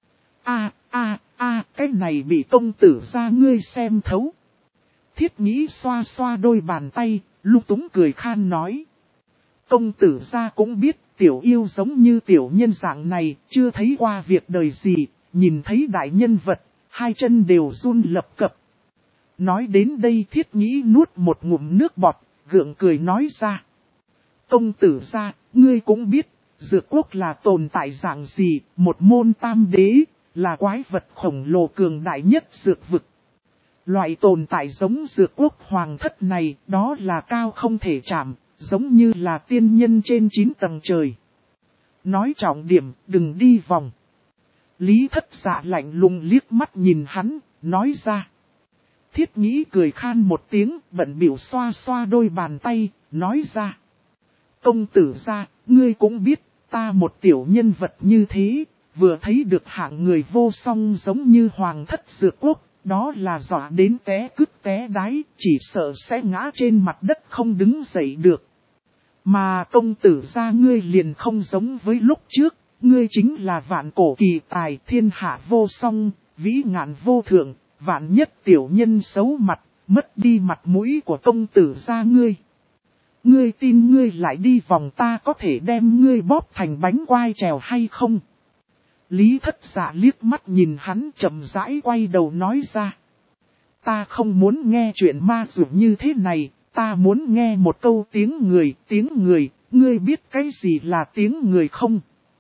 Cái này bị công tử ra ngươi xem thấu. Thiết Nhĩ xoa xoa đôi bàn tay, lung túng cười khan nói. Công tử ra cũng biết tiểu yêu giống như tiểu nhân dạng này, chưa thấy qua việc đời gì, nhìn thấy đại nhân vật, hai chân đều run lập cập. Nói đến đây Thiết Nhĩ nuốt một ngụm nước bọt, gượng cười nói ra. Công tử ra, ngươi cũng biết, dược quốc là tồn tại dạng gì, một môn tam đế, là quái vật khổng lồ cường đại nhất dược vực. Loại tồn tại giống dược quốc hoàng thất này, đó là cao không thể chạm, giống như là tiên nhân trên 9 tầng trời. Nói trọng điểm, đừng đi vòng. Lý Thất Dạ lạnh lùng liếc mắt nhìn hắn, nói ra. Thiết Nhĩ cười khan một tiếng, bận biểu xoa xoa đôi bàn tay, nói ra. Công tử ra, ngươi cũng biết, ta một tiểu nhân vật như thế, vừa thấy được hạng người vô song giống như hoàng thất dược quốc, đó là dọa đến té cứt té đáy, chỉ sợ sẽ ngã trên mặt đất không đứng dậy được. Mà công tử ra ngươi liền không giống với lúc trước, ngươi chính là vạn cổ kỳ tài thiên hạ vô song, vĩ ngạn vô thượng, vạn nhất tiểu nhân xấu mặt, mất đi mặt mũi của công tử ra ngươi. Ngươi tin ngươi lại đi vòng ta có thể đem ngươi bóp thành bánh quai trèo hay không? Lý Thất Dạ liếc mắt nhìn hắn chậm rãi quay đầu nói ra. Ta không muốn nghe chuyện ma dụ như thế này, ta muốn nghe một câu tiếng người, ngươi biết cái gì là tiếng người không?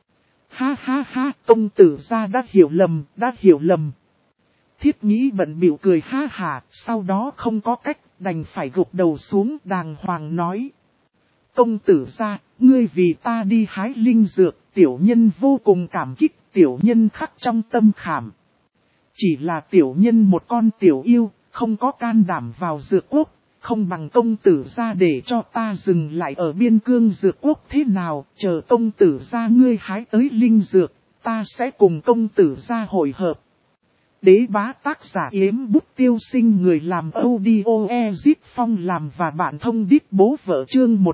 Ha ha ha, công tử gia đã hiểu lầm. Thiết Nhĩ bận bịu cười ha hả, sau đó không có cách, đành phải gục đầu xuống đàng hoàng nói. Công tử gia, ngươi vì ta đi hái linh dược, tiểu nhân vô cùng cảm kích, tiểu nhân khắc trong tâm khảm. Chỉ là tiểu nhân một con tiểu yêu, không có can đảm vào dược quốc, không bằng công tử gia để cho ta dừng lại ở biên cương dược quốc thế nào, chờ công tử gia ngươi hái tới linh dược, ta sẽ cùng công tử gia hội hợp. Đế bá tác giả Yếm Bút Tiêu Sinh, người làm audio Ezip Phong làm và bạn thông đít bố vợ chương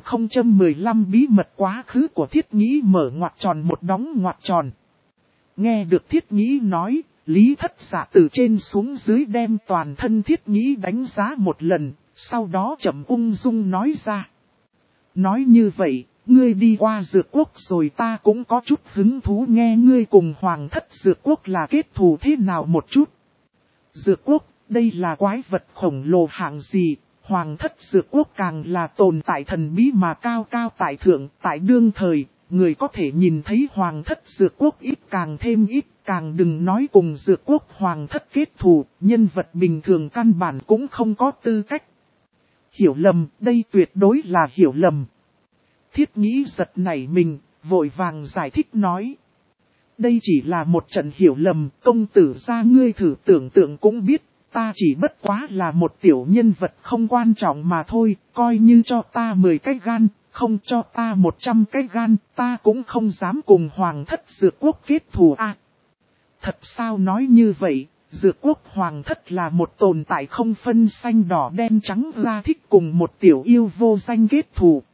1015 bí mật quá khứ của Thiết Nhĩ mở ngoặc tròn một đóng ngoặc tròn. Nghe được Thiết Nhĩ nói, Lý Thất Dạ từ trên xuống dưới đem toàn thân Thiết Nhĩ đánh giá một lần, sau đó chậm ung dung nói ra. Nói như vậy, ngươi đi qua dược quốc rồi ta cũng có chút hứng thú nghe ngươi cùng hoàng thất dược quốc là kết thù thế nào một chút. Dược quốc, đây là quái vật khổng lồ hạng gì, hoàng thất dược quốc càng là tồn tại thần bí mà cao cao tại thượng, tại đương thời, người có thể nhìn thấy hoàng thất dược quốc ít càng thêm ít, càng đừng nói cùng dược quốc hoàng thất kết thù, nhân vật bình thường căn bản cũng không có tư cách. hiểu lầm, đây tuyệt đối là hiểu lầm. Thiết nghĩ giật nảy mình, vội vàng giải thích nói. Đây chỉ là một trận hiểu lầm, công tử gia ngươi thử tưởng tượng cũng biết, ta chỉ bất quá là một tiểu nhân vật không quan trọng mà thôi, coi như cho ta 10 cái gan, không cho ta 100 cái gan, ta cũng không dám cùng hoàng thất Dược Quốc kết thù à. Thật sao nói như vậy, Dược Quốc hoàng thất là một tồn tại không phân xanh đỏ đen trắng ra thích cùng một tiểu yêu vô danh kết thù.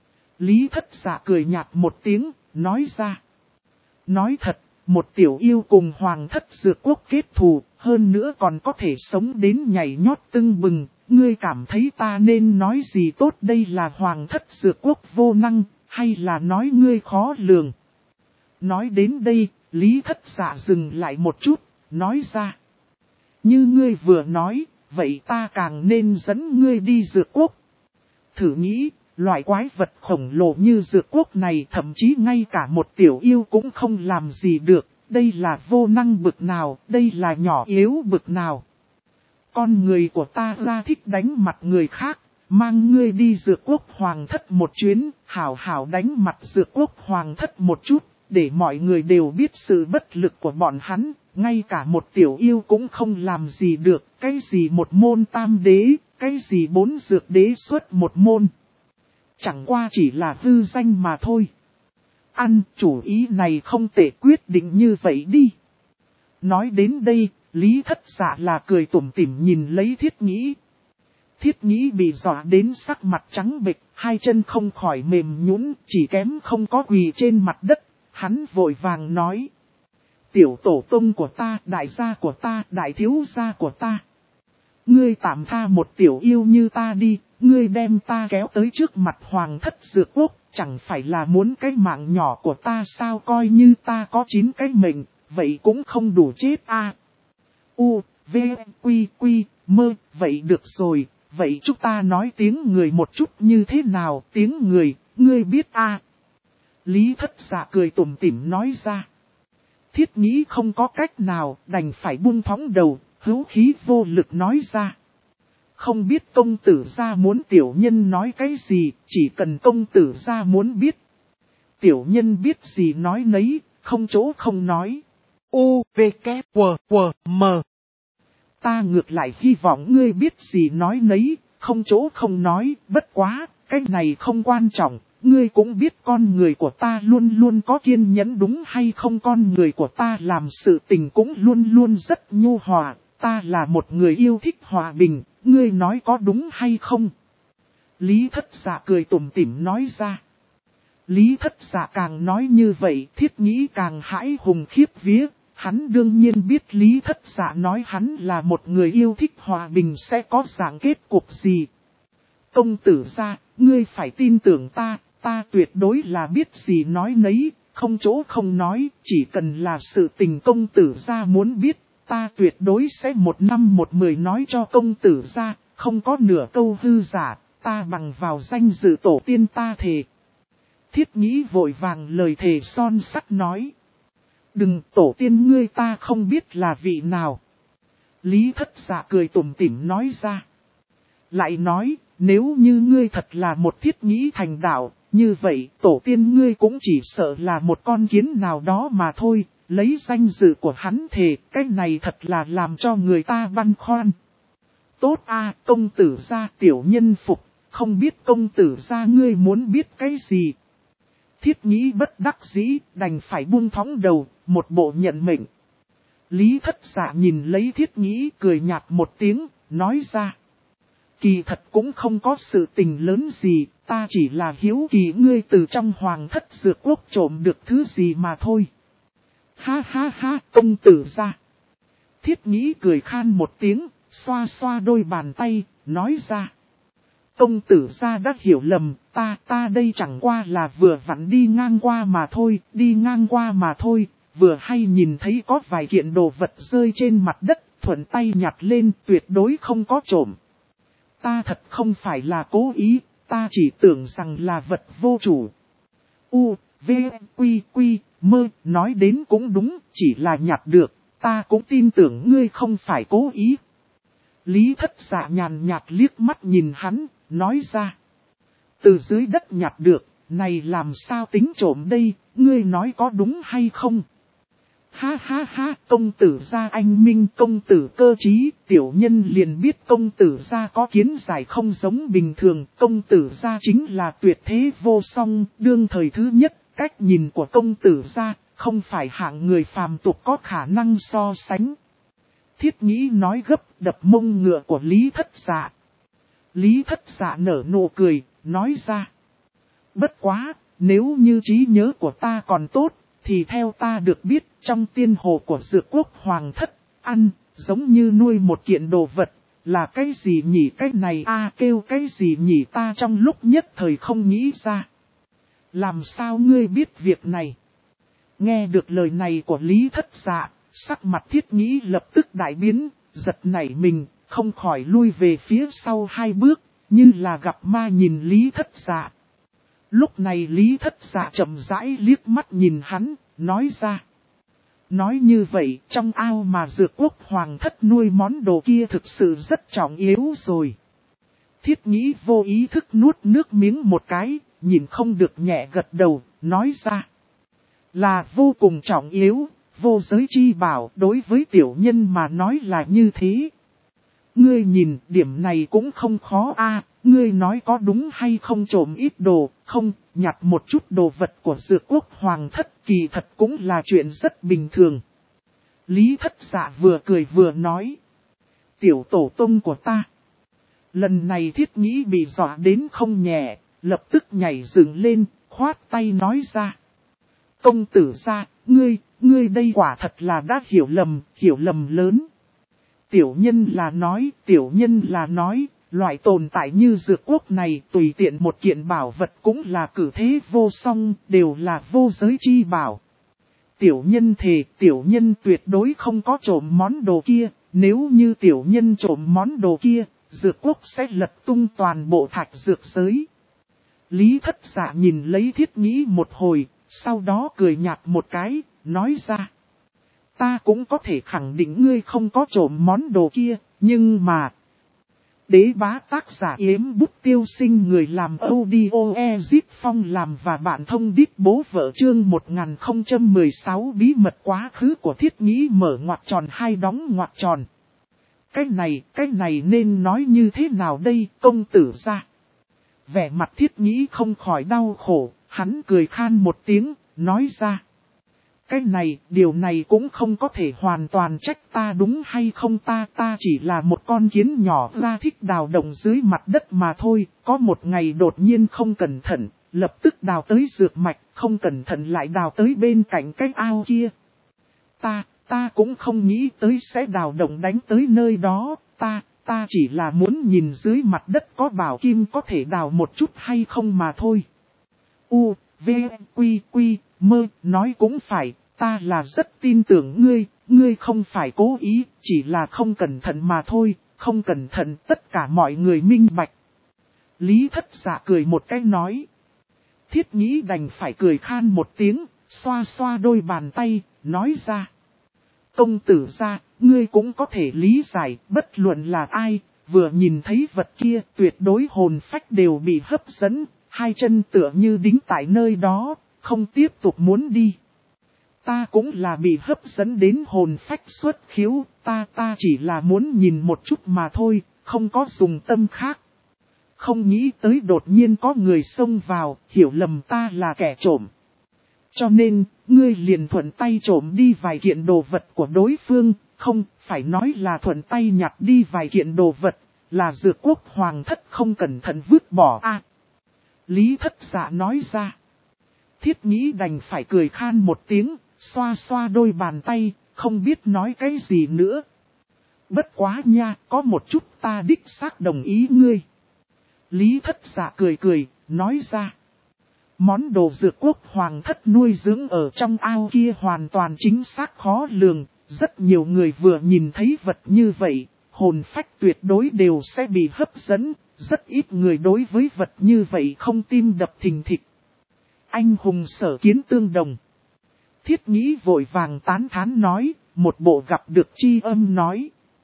Lý Thất Dạ cười nhạt một tiếng, nói ra. Nói thật, một tiểu yêu cùng hoàng thất Dược Quốc kết thù, hơn nữa còn có thể sống đến nhảy nhót tưng bừng, ngươi cảm thấy ta nên nói gì tốt đây là hoàng thất Dược Quốc vô năng, hay là nói ngươi khó lường. Nói đến đây, Lý Thất Dạ dừng lại một chút, nói ra. Như ngươi vừa nói, vậy ta càng nên dẫn ngươi đi Dược Quốc. Thử nghĩ, loại quái vật khổng lồ như Dược Quốc này thậm chí ngay cả một tiểu yêu cũng không làm gì được. Đây là vô năng bực nào, đây là nhỏ yếu bực nào. Con người của ta ra thích đánh mặt người khác, mang ngươi đi Dược Quốc hoàng thất một chuyến, hảo hảo đánh mặt Dược Quốc hoàng thất một chút, để mọi người đều biết sự bất lực của bọn hắn, ngay cả một tiểu yêu cũng không làm gì được, cái gì một môn tam đế, cái gì 4 dược đế xuất một môn. Chẳng qua chỉ là hư danh mà thôi. Ăn, chủ ý này không thể quyết định như vậy đi. Nói đến đây, Lý Thất Dạ là cười tủm tỉm nhìn lấy Thiết Nghĩ. Thiết Nghĩ bị dọa đến sắc mặt trắng bệch, hai chân không khỏi mềm nhũn, chỉ kém không có quỳ trên mặt đất. Hắn vội vàng nói. Tiểu tổ tông của ta, đại gia của ta, đại thiếu gia của ta. Ngươi tạm tha một tiểu yêu như ta đi, ngươi đem ta kéo tới trước mặt hoàng thất Dược Quốc, chẳng phải là muốn cái mạng nhỏ của ta sao, coi như ta có 9 cái mệnh, vậy cũng không đủ chết a. U, V, Quy, Quy, Mơ, vậy được rồi, vậy chúng ta nói tiếng người một chút như thế nào, tiếng người, ngươi biết a. Lý Thất Dạ cười tủm tỉm nói ra. Thiết Nghĩ không có cách nào, đành phải buông phóng đầu, hữu khí vô lực nói ra. Không biết công tử gia muốn tiểu nhân nói cái gì, chỉ cần công tử gia muốn biết. Tiểu nhân biết gì nói nấy, không chỗ không nói. U, V, K, W, W, M. Ta ngược lại hy vọng ngươi biết gì nói nấy, không chỗ không nói, bất quá, cái này không quan trọng. Ngươi cũng biết con người của ta luôn luôn có kiên nhẫn đúng hay không, con người của ta làm sự tình cũng luôn luôn rất nhu hòa, ta là một người yêu thích hòa bình, ngươi nói có đúng hay không? Lý Thất Dạ cười tủm tỉm nói ra. Lý Thất Dạ càng nói như vậy, Thiết Nghĩ càng hãi hùng khiếp vía, hắn đương nhiên biết Lý Thất Dạ nói hắn là một người yêu thích hòa bình sẽ có dạng kết cục gì. Công tử gia, ngươi phải tin tưởng ta. Ta tuyệt đối là biết gì nói nấy, không chỗ không nói, chỉ cần là sự tình công tử gia muốn biết, ta tuyệt đối sẽ 1 năm 1 10 nói cho công tử gia, không có nửa câu hư giả, ta bằng vào danh dự tổ tiên ta thề. Thiết Nghĩ vội vàng lời thề son sắt nói. Đừng, tổ tiên ngươi ta không biết là vị nào. Lý Thất Dạ cười tủm tỉm nói ra. Lại nói, nếu như ngươi thật là một Thiết Nghĩ thành đạo, như vậy tổ tiên ngươi cũng chỉ sợ là một con kiến nào đó mà thôi, lấy danh dự của hắn thề, cái này thật là làm cho người ta băn khoăn. Tốt a, công tử gia tiểu nhân phục, không biết công tử gia ngươi muốn biết cái gì. Thiết Nghĩ bất đắc dĩ, đành phải buông phóng đầu, một bộ nhận mệnh. Lý Thất Dạ nhìn lấy Thiết Nghĩ cười nhạt một tiếng, nói ra. Kỳ thật cũng không có sự tình lớn gì, ta chỉ là hiếu kỳ ngươi từ trong hoàng thất Dược Quốc trộm được thứ gì mà thôi. Ha ha ha, công tử gia. Thiết Nghĩ cười khan một tiếng, xoa xoa đôi bàn tay, nói ra. Công tử gia đã hiểu lầm, ta đây chẳng qua là vừa vặn đi ngang qua mà thôi, vừa hay nhìn thấy có vài kiện đồ vật rơi trên mặt đất, thuận tay nhặt lên, tuyệt đối không có trộm. Ta thật không phải là cố ý, ta chỉ tưởng rằng là vật vô chủ. U, V, Quy, Quy, Mơ, nói đến cũng đúng, chỉ là nhặt được, ta cũng tin tưởng ngươi không phải cố ý. Lý Thất Dạ nhàn nhạt liếc mắt nhìn hắn, nói ra. Từ dưới đất nhặt được, này làm sao tính trộm đây, ngươi nói có đúng hay không? Ha ha ha, công tử gia anh minh, công tử cơ trí, tiểu nhân liền biết công tử gia có kiến giải không giống bình thường, công tử gia chính là tuyệt thế vô song, đương thời thứ nhất, cách nhìn của công tử gia, không phải hạng người phàm tục có khả năng so sánh. Thiết nghĩ nói gấp, đập mông ngựa của Lý Thất Dạ. Lý Thất Dạ nở nụ cười, nói ra. Bất quá, nếu như trí nhớ của ta còn tốt, thì theo ta được biết trong tiên hồ của Dược Quốc Hoàng Thất, ăn, giống như nuôi một kiện đồ vật, là cái gì nhỉ cái này kêu cái gì nhỉ ta trong lúc nhất thời không nghĩ ra. Làm sao ngươi biết việc này? Nghe được lời này của Lý Thất Dạ, sắc mặt Thiết nghĩ lập tức đại biến, giật nảy mình, không khỏi lui về phía sau 2 bước, như là gặp ma nhìn Lý Thất Dạ. Lúc này Lý Thất Dạ chậm rãi liếc mắt nhìn hắn, nói ra. Nói như vậy, trong ao mà Dược Quốc Hoàng Thất nuôi món đồ kia thực sự rất trọng yếu rồi. Thiết nghĩ vô ý thức nuốt nước miếng một cái, nhìn không được nhẹ gật đầu, nói ra. Là vô cùng trọng yếu, vô giới chi bảo đối với tiểu nhân mà nói là như thế. Ngươi nhìn, điểm này cũng không khó ngươi nói có đúng hay không trộm ít đồ, không, nhặt một chút đồ vật của Dược Quốc Hoàng Thất kỳ thật cũng là chuyện rất bình thường. Lý Thất Dạ vừa cười vừa nói. Tiểu tổ tông của ta. Lần này Thiết nghĩ bị dọa đến không nhẹ, lập tức nhảy dựng lên, khoát tay nói ra. Công tử gia, ngươi đây quả thật là đã hiểu lầm lớn. Tiểu nhân là nói, loại tồn tại như Dược Quốc này tùy tiện một kiện bảo vật cũng là cử thế vô song, đều là vô giới chi bảo. Tiểu nhân thề, tiểu nhân tuyệt đối không có trộm món đồ kia, nếu như tiểu nhân trộm món đồ kia, Dược Quốc sẽ lật tung toàn bộ thạch dược giới. Lý Thất Dạ nhìn lấy Thiết nghĩ một hồi, sau đó cười nhạt một cái, nói ra. Ta cũng có thể khẳng định ngươi không có trộm món đồ kia, nhưng mà... Đế bá tác giả Yếm Bút Tiêu Sinh người làm audio Ezip Phong làm và bạn thông đít bố vợ chương 1016 bí mật quá khứ của Thiết nghĩ mở ngoặc tròn 2 đóng ngoặc tròn. Cái này nên nói như thế nào đây công tử gia? Vẻ mặt Thiết nghĩ không khỏi đau khổ, hắn cười khan một tiếng, nói ra. Điều này cũng không có thể hoàn toàn trách ta đúng hay không ta chỉ là một con kiến nhỏ ra thích đào động dưới mặt đất mà thôi, có một ngày đột nhiên không cẩn thận, lập tức đào tới dược mạch, không cẩn thận lại đào tới bên cạnh cái ao kia. Ta cũng không nghĩ tới sẽ đào động đánh tới nơi đó, ta chỉ là muốn nhìn dưới mặt đất có bảo kim có thể đào một chút hay không mà thôi. U, V, Quy, Mơ, nói cũng phải. Ta là rất tin tưởng ngươi không phải cố ý, chỉ là không cẩn thận mà thôi, không cẩn thận tất cả mọi người minh bạch. Lý Thất Dạ cười một cái nói. Thiết nghĩ đành phải cười khan một tiếng, xoa xoa đôi bàn tay, nói ra. Công tử gia, ngươi cũng có thể lý giải, bất luận là ai, vừa nhìn thấy vật kia tuyệt đối hồn phách đều bị hấp dẫn, 2 chân tựa như đính tại nơi đó, không tiếp tục muốn đi. Ta cũng là bị hấp dẫn đến hồn phách xuất khiếu, ta chỉ là muốn nhìn một chút mà thôi, không có dùng tâm khác. Không nghĩ tới đột nhiên có người xông vào, hiểu lầm ta là kẻ trộm. Cho nên, ngươi liền thuận tay trộm đi vài kiện đồ vật của đối phương, không phải nói là thuận tay nhặt đi vài kiện đồ vật, là Dược Quốc Hoàng Thất không cẩn thận vứt bỏ Lý Thất Dạ nói ra. Thiết nghĩ đành phải cười khan một tiếng. Xoa xoa đôi bàn tay, không biết nói cái gì nữa. Bất quá nha, có một chút ta đích xác đồng ý ngươi. Lý Thất Dạ cười, nói ra. Món đồ Dược Quốc Hoàng Thất nuôi dưỡng ở trong ao kia hoàn toàn chính xác khó lường. Rất nhiều người vừa nhìn thấy vật như vậy, hồn phách tuyệt đối đều sẽ bị hấp dẫn. Rất ít người đối với vật như vậy không tim đập thình thịch. Anh hùng sở kiến tương đồng. Thiết nghĩ vội vàng tán thán nói, một bộ gặp được chi âm nói.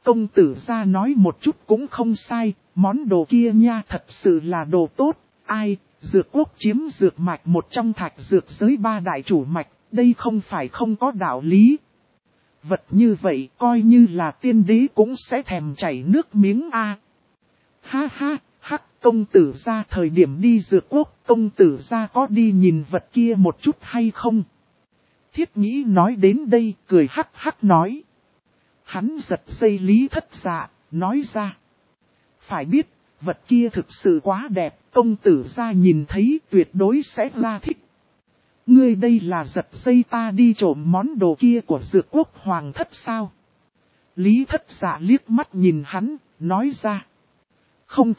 Công tử gia nói một chút cũng không sai, món đồ kia nha thật sự là đồ tốt. Ai, dược quốc chiếm dược mạch một trong thạch dược giới 3 đại chủ mạch, đây không phải không có đạo lý. Vật như vậy coi như là tiên đế cũng sẽ thèm chảy nước miếng a. Ha ha, hắc, công tử gia thời điểm đi dược quốc, công tử gia có đi nhìn vật kia một chút hay không? Thiết Nhĩ nói đến đây, cười hắc hắc nói. Hắn giật dây Lý Thất Dạ, nói ra. Phải biết, vật kia thực sự quá đẹp, công tử gia nhìn thấy tuyệt đối sẽ ra thích. Ngươi đây là giật dây ta đi trộm món đồ kia của dược quốc hoàng thất sao? Lý Thất Dạ liếc mắt nhìn hắn, nói ra. Không.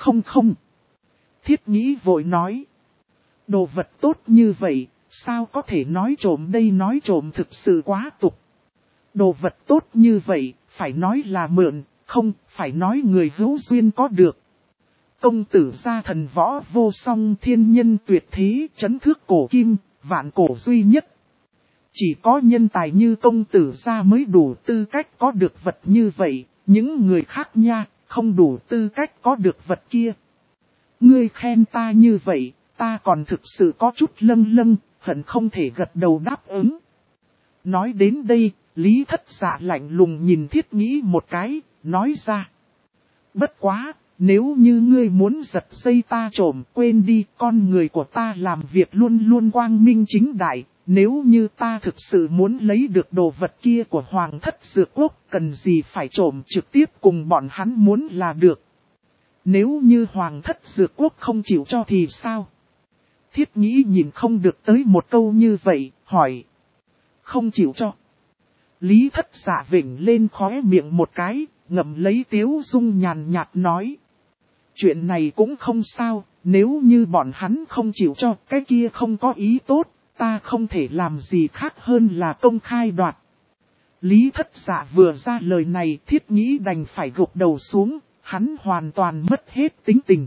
Thiết Nhĩ vội nói. Đồ vật tốt như vậy, sao có thể nói trộm đây, nói trộm thực sự quá tục. Đồ vật tốt như vậy, phải nói là mượn, không, phải nói người hữu duyên có được. Công tử gia thần võ vô song, thiên nhân tuyệt thế, trấn thước cổ kim, vạn cổ duy nhất. Chỉ có nhân tài như công tử gia mới đủ tư cách có được vật như vậy, những người khác nha, không đủ tư cách có được vật kia. Ngươi khen ta như vậy, ta còn thực sự có chút lâng, hận không thể gật đầu đáp ứng. Nói đến đây, Lý Thất Dạ lạnh lùng nhìn Thiết Nhĩ một cái, nói ra. Bất quá, nếu như ngươi muốn giật dây ta trộm, quên đi, con người của ta làm việc luôn luôn quang minh chính đại. Nếu như ta thực sự muốn lấy được đồ vật kia của Hoàng thất Dược Quốc, cần gì phải trộm, trực tiếp cùng bọn hắn muốn là được. Nếu như Hoàng thất Dược Quốc không chịu cho thì sao? Thiết Nhĩ nhìn không được tới một câu như vậy, hỏi. Không chịu cho. Lý Thất Dạ vểnh lên khóe miệng một cái, ngậm lấy tiếu dung nhàn nhạt nói. Chuyện này cũng không sao, nếu như bọn hắn không chịu cho, cái kia không có ý tốt, ta không thể làm gì khác hơn là công khai đoạt. Lý Thất Dạ vừa ra lời này, Thiết Nhĩ đành phải gục đầu xuống, hắn hoàn toàn mất hết tính tình.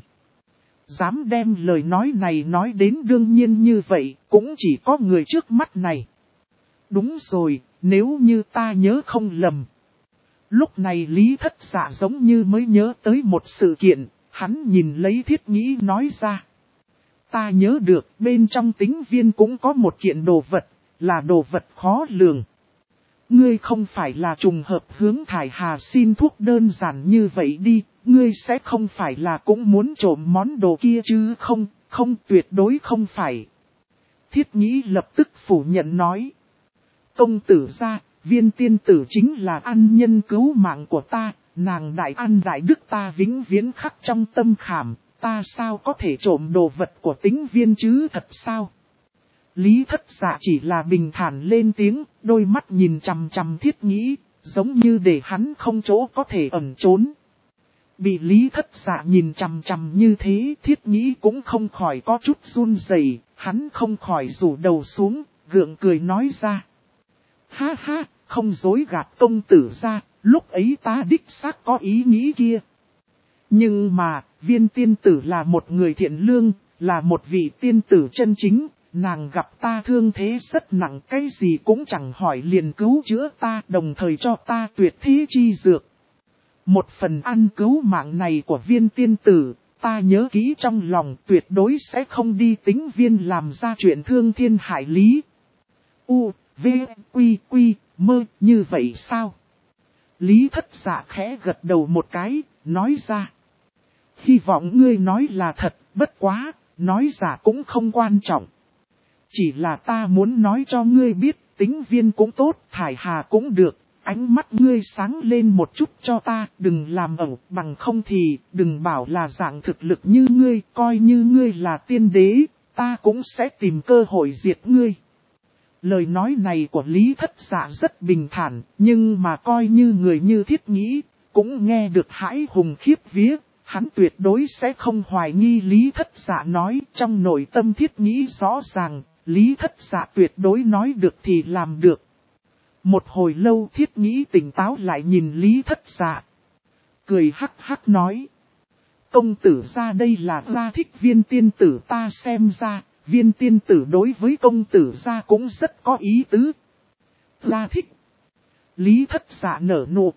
Dám đem lời nói này nói đến đương nhiên như vậy, cũng chỉ có người trước mắt này. Đúng rồi, nếu như ta nhớ không lầm. Lúc này Lý Thất Dạ giống như mới nhớ tới một sự kiện, hắn nhìn lấy Thiết Nhĩ nói ra. Ta nhớ được bên trong tính viên cũng có một kiện đồ vật, là đồ vật khó lường. Ngươi không phải là trùng hợp hướng Thải Hà xin thuốc đơn giản như vậy đi, ngươi sẽ không phải là cũng muốn trộm món đồ kia chứ không tuyệt đối không phải. Thiết Nhĩ lập tức phủ nhận nói. Công tử gia, Viên tiên tử chính là ân nhân cứu mạng của ta, nàng đại ân đại đức ta vĩnh viễn khắc trong tâm khảm, ta sao có thể trộm đồ vật của tính viên chứ thật sao? Lý Thất Dạ chỉ là bình thản lên tiếng, đôi mắt nhìn chằm chằm Thiết Nhĩ, giống như để hắn không chỗ có thể ẩn trốn. Bị Lý Thất Dạ nhìn chằm chằm như thế, Thiết Nhĩ cũng không khỏi có chút run rẩy, hắn không khỏi rủ đầu xuống, gượng cười nói ra. Ha ha, không dối gạt công tử ra, lúc ấy ta đích xác có ý nghĩ kia. Nhưng mà, Viên tiên tử là một người thiện lương, là một vị tiên tử chân chính, nàng gặp ta thương thế rất nặng, cái gì cũng chẳng hỏi liền cứu chữa ta, đồng thời cho ta tuyệt thế chi dược. Một phần ăn cứu mạng này của Viên tiên tử, ta nhớ kỹ trong lòng, tuyệt đối sẽ không đi tính Viên làm ra chuyện thương thiên hại lý. V, Quy, Mơ, như vậy sao? Lý Thất Dạ khẽ gật đầu một cái, nói ra. Hy vọng ngươi nói là thật, bất quá, nói giả cũng không quan trọng. Chỉ là ta muốn nói cho ngươi biết, tính viên cũng tốt, Thải Hà cũng được, ánh mắt ngươi sáng lên một chút cho ta, đừng làm ẩu, bằng không thì, đừng bảo là dạng thực lực như ngươi, coi như ngươi là tiên đế, ta cũng sẽ tìm cơ hội diệt ngươi. Lời nói này của Lý Thất Dạ rất bình thản, nhưng mà coi như người như Thiết Nhĩ, cũng nghe được hãi hùng khiếp vía, hắn tuyệt đối sẽ không hoài nghi Lý Thất Dạ nói, trong nội tâm Thiết Nhĩ rõ ràng, Lý Thất Dạ tuyệt đối nói được thì làm được. Một hồi lâu Thiết Nhĩ tỉnh táo lại nhìn Lý Thất Dạ, cười hắc hắc nói. Công tử ra đây là ra thích Viên tiên tử ta xem ra. Viên tiên tử đối với công tử gia cũng rất có ý tứ. Ra thích. Lý Thất Dạ nở nụ cười,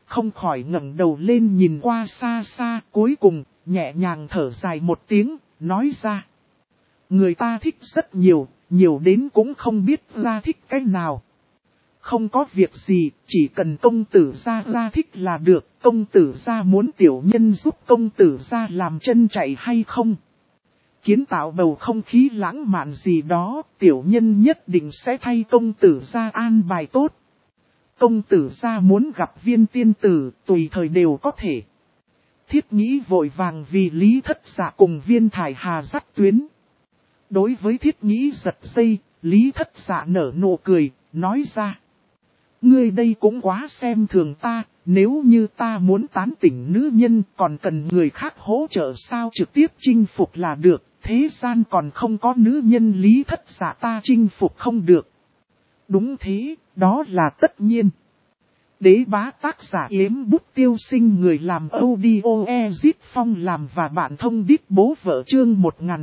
không khỏi ngẩng đầu lên nhìn qua xa xa, cuối cùng, nhẹ nhàng thở dài một tiếng, nói ra. Người ta thích rất nhiều, nhiều đến cũng không biết ra thích cái nào. Không có việc gì, chỉ cần công tử ra thích là được, công tử ra muốn tiểu nhân giúp công tử ra làm chân chạy hay không. Kiến tạo bầu không khí lãng mạn gì đó, tiểu nhân nhất định sẽ thay công tử ra an bài tốt. Công tử ra muốn gặp Viên tiên tử, tùy thời đều có thể. Thiết Nghĩ vội vàng vì Lý Thất Dạ cùng Viên Thải Hà dắt tuyến. Đối với Thiết Nghĩ giật dây, Lý Thất Dạ nở nụ cười, nói ra. Ngươi đây cũng quá xem thường ta, nếu như ta muốn tán tỉnh nữ nhân còn cần người khác hỗ trợ sao trực tiếp chinh phục là được, thế gian còn không có nữ nhân Lý Thất Dạ ta chinh phục không được. Đúng thế, đó là tất nhiên. Đế bá tác giả Yếm Bút Tiêu Sinh, người làm audio Ezit Phong làm và bạn thông đít bố vợ chương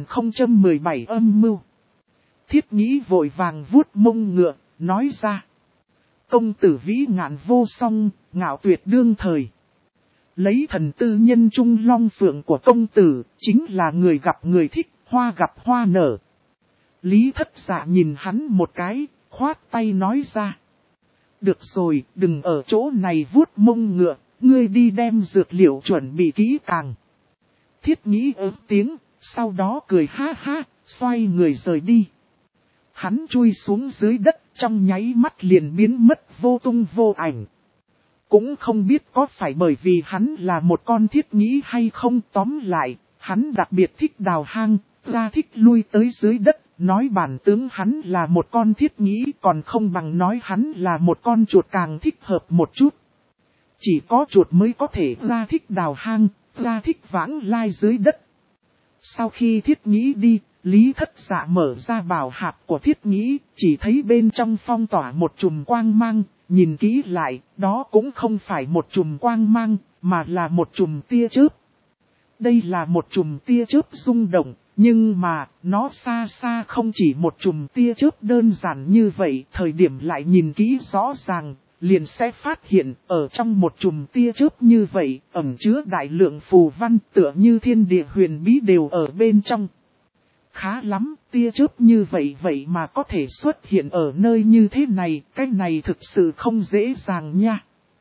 1017 âm mưu. Thiết Nghĩ vội vàng vuốt mông ngựa, nói ra. Công tử vĩ ngạn vô song, ngạo tuyệt đương thời. Lấy thần tư nhân trung long phượng của công tử, chính là người gặp người thích, hoa gặp hoa nở. Lý Thất Dạ nhìn hắn một cái, khoát tay nói ra. Được rồi, đừng ở chỗ này vuốt mông ngựa, ngươi đi đem dược liệu chuẩn bị kỹ càng. Thiết Nghĩ ớt tiếng, sau đó cười ha ha, xoay người rời đi. Hắn chui xuống dưới đất, trong nháy mắt liền biến mất vô tung vô ảnh. Cũng không biết có phải bởi vì hắn là một con Thiết Nghĩ hay không, tóm lại, hắn đặc biệt thích đào hang, ra thích lui tới dưới đất, nói bản tướng hắn là một con Thiết Nghĩ còn không bằng nói hắn là một con chuột càng thích hợp một chút. Chỉ có chuột mới có thể ra thích đào hang, ra thích vãng lai dưới đất. Sau khi Thiết Nghĩ đi, Lý Thất Dạ mở ra bảo hạp của Thiết Nghĩ, chỉ thấy bên trong phong tỏa một chùm quang mang, nhìn kỹ lại, đó cũng không phải một chùm quang mang, mà là một chùm tia chớp. Đây là một chùm tia chớp rung động, nhưng mà, nó xa xa không chỉ một chùm tia chớp đơn giản như vậy, thời điểm lại nhìn kỹ rõ ràng, liền sẽ phát hiện, ở trong một chùm tia chớp như vậy, ẩn chứa đại lượng phù văn tựa như thiên địa huyền bí đều ở bên trong. Khá lắm, tia chớp như vậy mà có thể xuất hiện ở nơi như thế này, cái này thực sự không dễ dàng nha.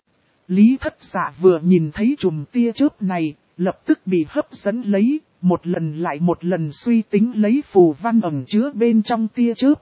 Lý Thất Dạ vừa nhìn thấy chùm tia chớp này, lập tức bị hấp dẫn lấy, một lần lại một lần suy tính lấy phù văn ẩn chứa bên trong tia chớp.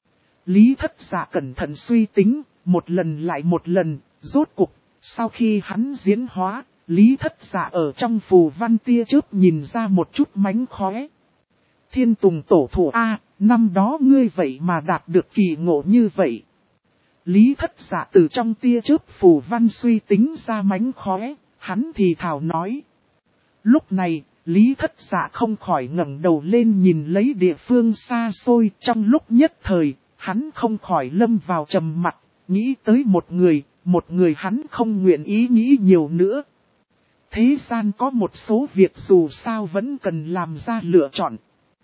Lý Thất Dạ cẩn thận suy tính, một lần lại một lần, rốt cục, sau khi hắn diễn hóa, Lý Thất Dạ ở trong phù văn tia chớp nhìn ra một chút mánh khóe. Thiên Tùng tổ thủ A, năm đó ngươi vậy mà đạt được kỳ ngộ như vậy. Lý Thất Dạ từ trong tia chớp phù văn suy tính ra mánh khóe, hắn thì thào nói. Lúc này, Lý Thất Dạ không khỏi ngẩng đầu lên nhìn lấy địa phương xa xôi, trong lúc nhất thời, hắn không khỏi lâm vào trầm mặc, nghĩ tới một người hắn không nguyện ý nghĩ nhiều nữa. Thế gian có một số việc dù sao vẫn cần làm ra lựa chọn.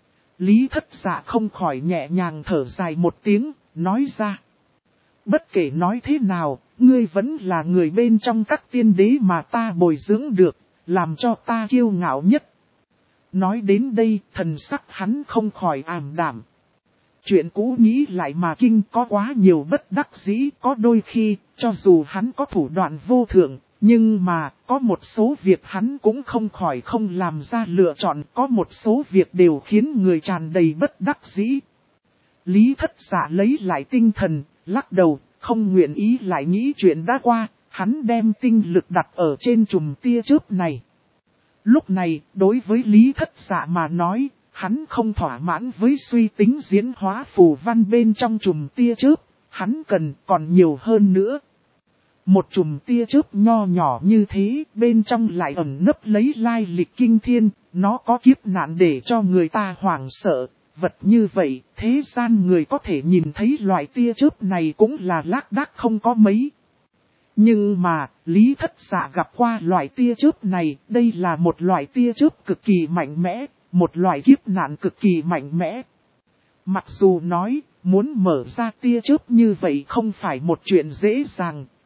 Lý Thất Dạ không khỏi nhẹ nhàng thở dài một tiếng, nói ra. Bất kể nói thế nào, ngươi vẫn là người bên trong các tiên đế mà ta bồi dưỡng được, làm cho ta kiêu ngạo nhất. Nói đến đây, thần sắc hắn không khỏi ảm đạm. Chuyện cũ nghĩ lại mà kinh có quá nhiều bất đắc dĩ, có đôi khi, cho dù hắn có thủ đoạn vô thượng, nhưng mà, có một số việc hắn cũng không khỏi không làm ra lựa chọn, có một số việc đều khiến người tràn đầy bất đắc dĩ. Lý Thất Dạ lấy lại tinh thần, lắc đầu, không nguyện ý lại nghĩ chuyện đã qua, hắn đem tinh lực đặt ở trên chùm tia chớp này. Lúc này, đối với Lý Thất Dạ mà nói, hắn không thỏa mãn với suy tính diễn hóa phù văn bên trong chùm tia chớp, hắn cần còn nhiều hơn nữa. Một chùm tia chớp nho nhỏ như thế, bên trong lại ẩn nấp lấy lai lịch kinh thiên, nó có kiếp nạn để cho người ta hoảng sợ. Vật như vậy, thế gian người có thể nhìn thấy loại tia chớp này cũng là lác đác không có mấy. Nhưng mà, Lý Thất Dạ gặp qua loại tia chớp này, đây là một loại tia chớp cực kỳ mạnh mẽ, một loại kiếp nạn cực kỳ mạnh mẽ. Mặc dù nói, muốn mở ra tia chớp như vậy không phải một chuyện dễ dàng,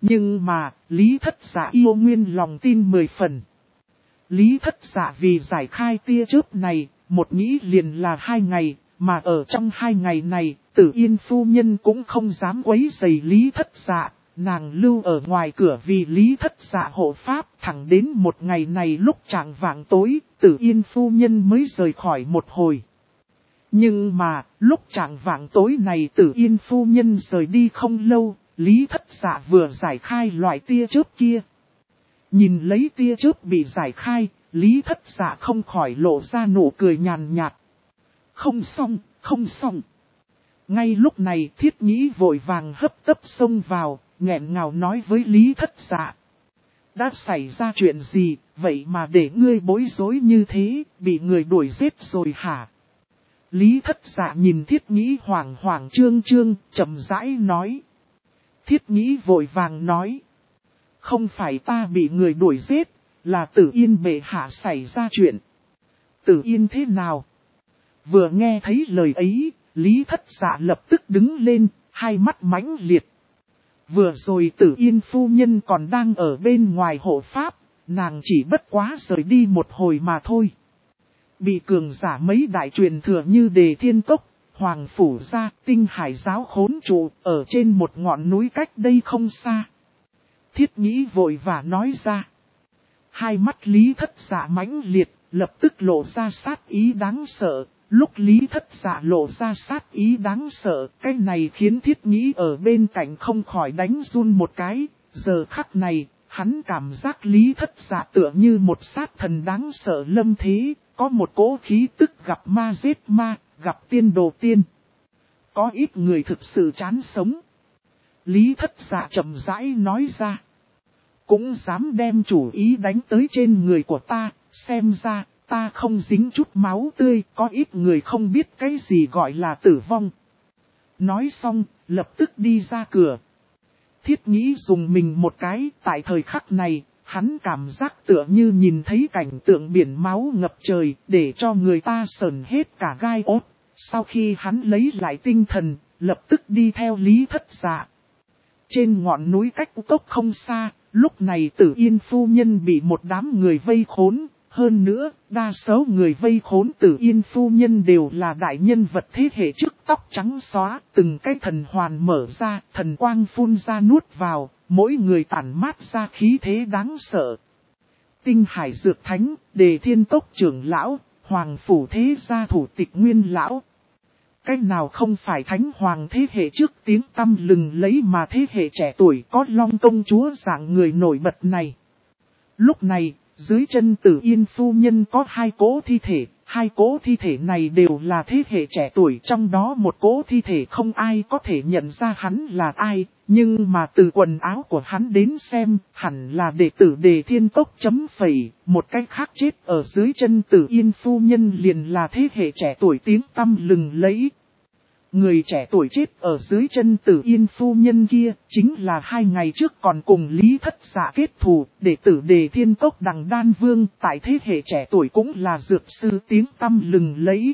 Nhưng mà, Lý Thất Dạ yêu nguyên lòng tin 10 phần. Lý Thất Dạ vì giải khai tia chớp này, một nghĩ liền là 2 ngày, mà ở trong 2 ngày này, Tử Yên phu nhân cũng không dám quấy rầy Lý Thất Dạ, nàng lưu ở ngoài cửa vì Lý Thất Dạ hộ pháp, thẳng đến một ngày này lúc chạng vạng tối, Tử Yên phu nhân mới rời khỏi một hồi. Nhưng mà, lúc chạng vạng tối này Tử Yên phu nhân rời đi không lâu, Lý Thất Dạ vừa giải khai loại tia chớp kia. Nhìn lấy tia chớp bị giải khai, Lý Thất Dạ không khỏi lộ ra nụ cười nhàn nhạt. Không xong, không xong. Ngay lúc này Thiết Nhĩ vội vàng hấp tấp xông vào, nghẹn ngào nói với Lý Thất Dạ. Đã xảy ra chuyện gì, vậy mà để ngươi bối rối như thế, bị người đuổi giết rồi hả? Lý Thất Dạ nhìn Thiết Nhĩ hoảng hoảng trương trương, chậm rãi nói. Thiết Nhĩ vội vàng nói. Không phải ta bị người đuổi giết, là Tử Yên bệ hạ xảy ra chuyện. Tử Yên thế nào? Vừa nghe thấy lời ấy, Lý Thất Dạ lập tức đứng lên, hai mắt mãnh liệt. Vừa rồi Tử Yên phu nhân còn đang ở bên ngoài hộ pháp, nàng chỉ bất quá rời đi một hồi mà thôi. Bị cường giả mấy đại truyền thừa như Đề Thiên Cốc, Hoàng Phủ Gia, Tinh Hải Giáo khốn trụ ở trên một ngọn núi cách đây không xa. Thiết Nhĩ vội và nói ra. Hai mắt Lý Thất Dạ mãnh liệt, lập tức lộ ra sát ý đáng sợ. Lúc Lý Thất Dạ lộ ra sát ý đáng sợ, cái này khiến Thiết Nhĩ ở bên cạnh không khỏi đánh run một cái. Giờ khắc này, hắn cảm giác Lý Thất Dạ tựa như một sát thần đáng sợ lâm thế, có một cỗ khí tức gặp ma giết ma, gặp tiên đồ tiên. Có ít người thực sự chán sống. Lý Thất Dạ chậm rãi nói ra. Cũng dám đem chủ ý đánh tới trên người của ta, xem ra, ta không dính chút máu tươi, có ít người không biết cái gì gọi là tử vong. Nói xong, lập tức đi ra cửa. Thiết Nhĩ dùng mình một cái, tại thời khắc này, hắn cảm giác tựa như nhìn thấy cảnh tượng biển máu ngập trời, để cho người ta sởn hết cả gai ốt. Sau khi hắn lấy lại tinh thần, lập tức đi theo Lý Thất Dạ. Trên ngọn núi cách cốc không xa, lúc này Tử Yên phu nhân bị một đám người vây khốn. Hơn nữa, đa số người vây khốn Tử Yên phu nhân đều là đại nhân vật thế hệ trước tóc trắng xóa. Từng cái thần hoàn mở ra, thần quang phun ra nuốt vào, mỗi người tản mát ra khí thế đáng sợ. Tinh Hải Dược Thánh, Đề Thiên Cốc trưởng lão, Hoàng Phủ Thế Gia thủ tịch Nguyên lão. Cái nào không phải thánh hoàng thế hệ trước tiếng tăm lừng lấy mà thế hệ trẻ tuổi có Long công chúa dạng người nổi bật này. Lúc này, dưới chân Tử Yên phu nhân có hai cỗ thi thể, hai cỗ thi thể này đều là thế hệ trẻ tuổi, trong đó một cỗ thi thể không ai có thể nhận ra hắn là ai, nhưng mà từ quần áo của hắn đến xem, hẳn là đệ tử Đề Thiên Cốc chấm phẩy, một cách khác chết ở dưới chân Tử Yên phu nhân liền là thế hệ trẻ tuổi tiếng tăm lừng lẫy. Người trẻ tuổi chết ở dưới chân Tử Yên phu nhân kia, chính là 2 ngày trước còn cùng Lý Thất Dạ kết thù, đệ tử Đề Thiên Cốc Đằng Đan Vương, tại thế hệ trẻ tuổi cũng là dược sư tiếng tăm lừng lẫy.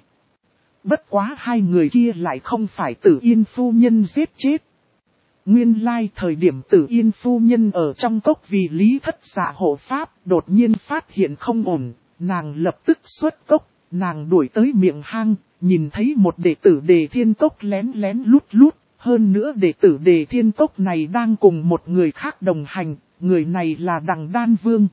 Bất quá hai người kia lại không phải Tử Yên phu nhân giết chết. Nguyên lai thời điểm Tử Yên phu nhân ở trong cốc vì Lý Thất Dạ hộ pháp, đột nhiên phát hiện không ổn, nàng lập tức xuất cốc, nàng đuổi tới miệng hang. Nhìn thấy một đệ tử Đề Thiên Cốc lén lén lút lút, hơn nữa đệ tử Đề Thiên Cốc này đang cùng một người khác đồng hành, người này là Đằng Đan Vương.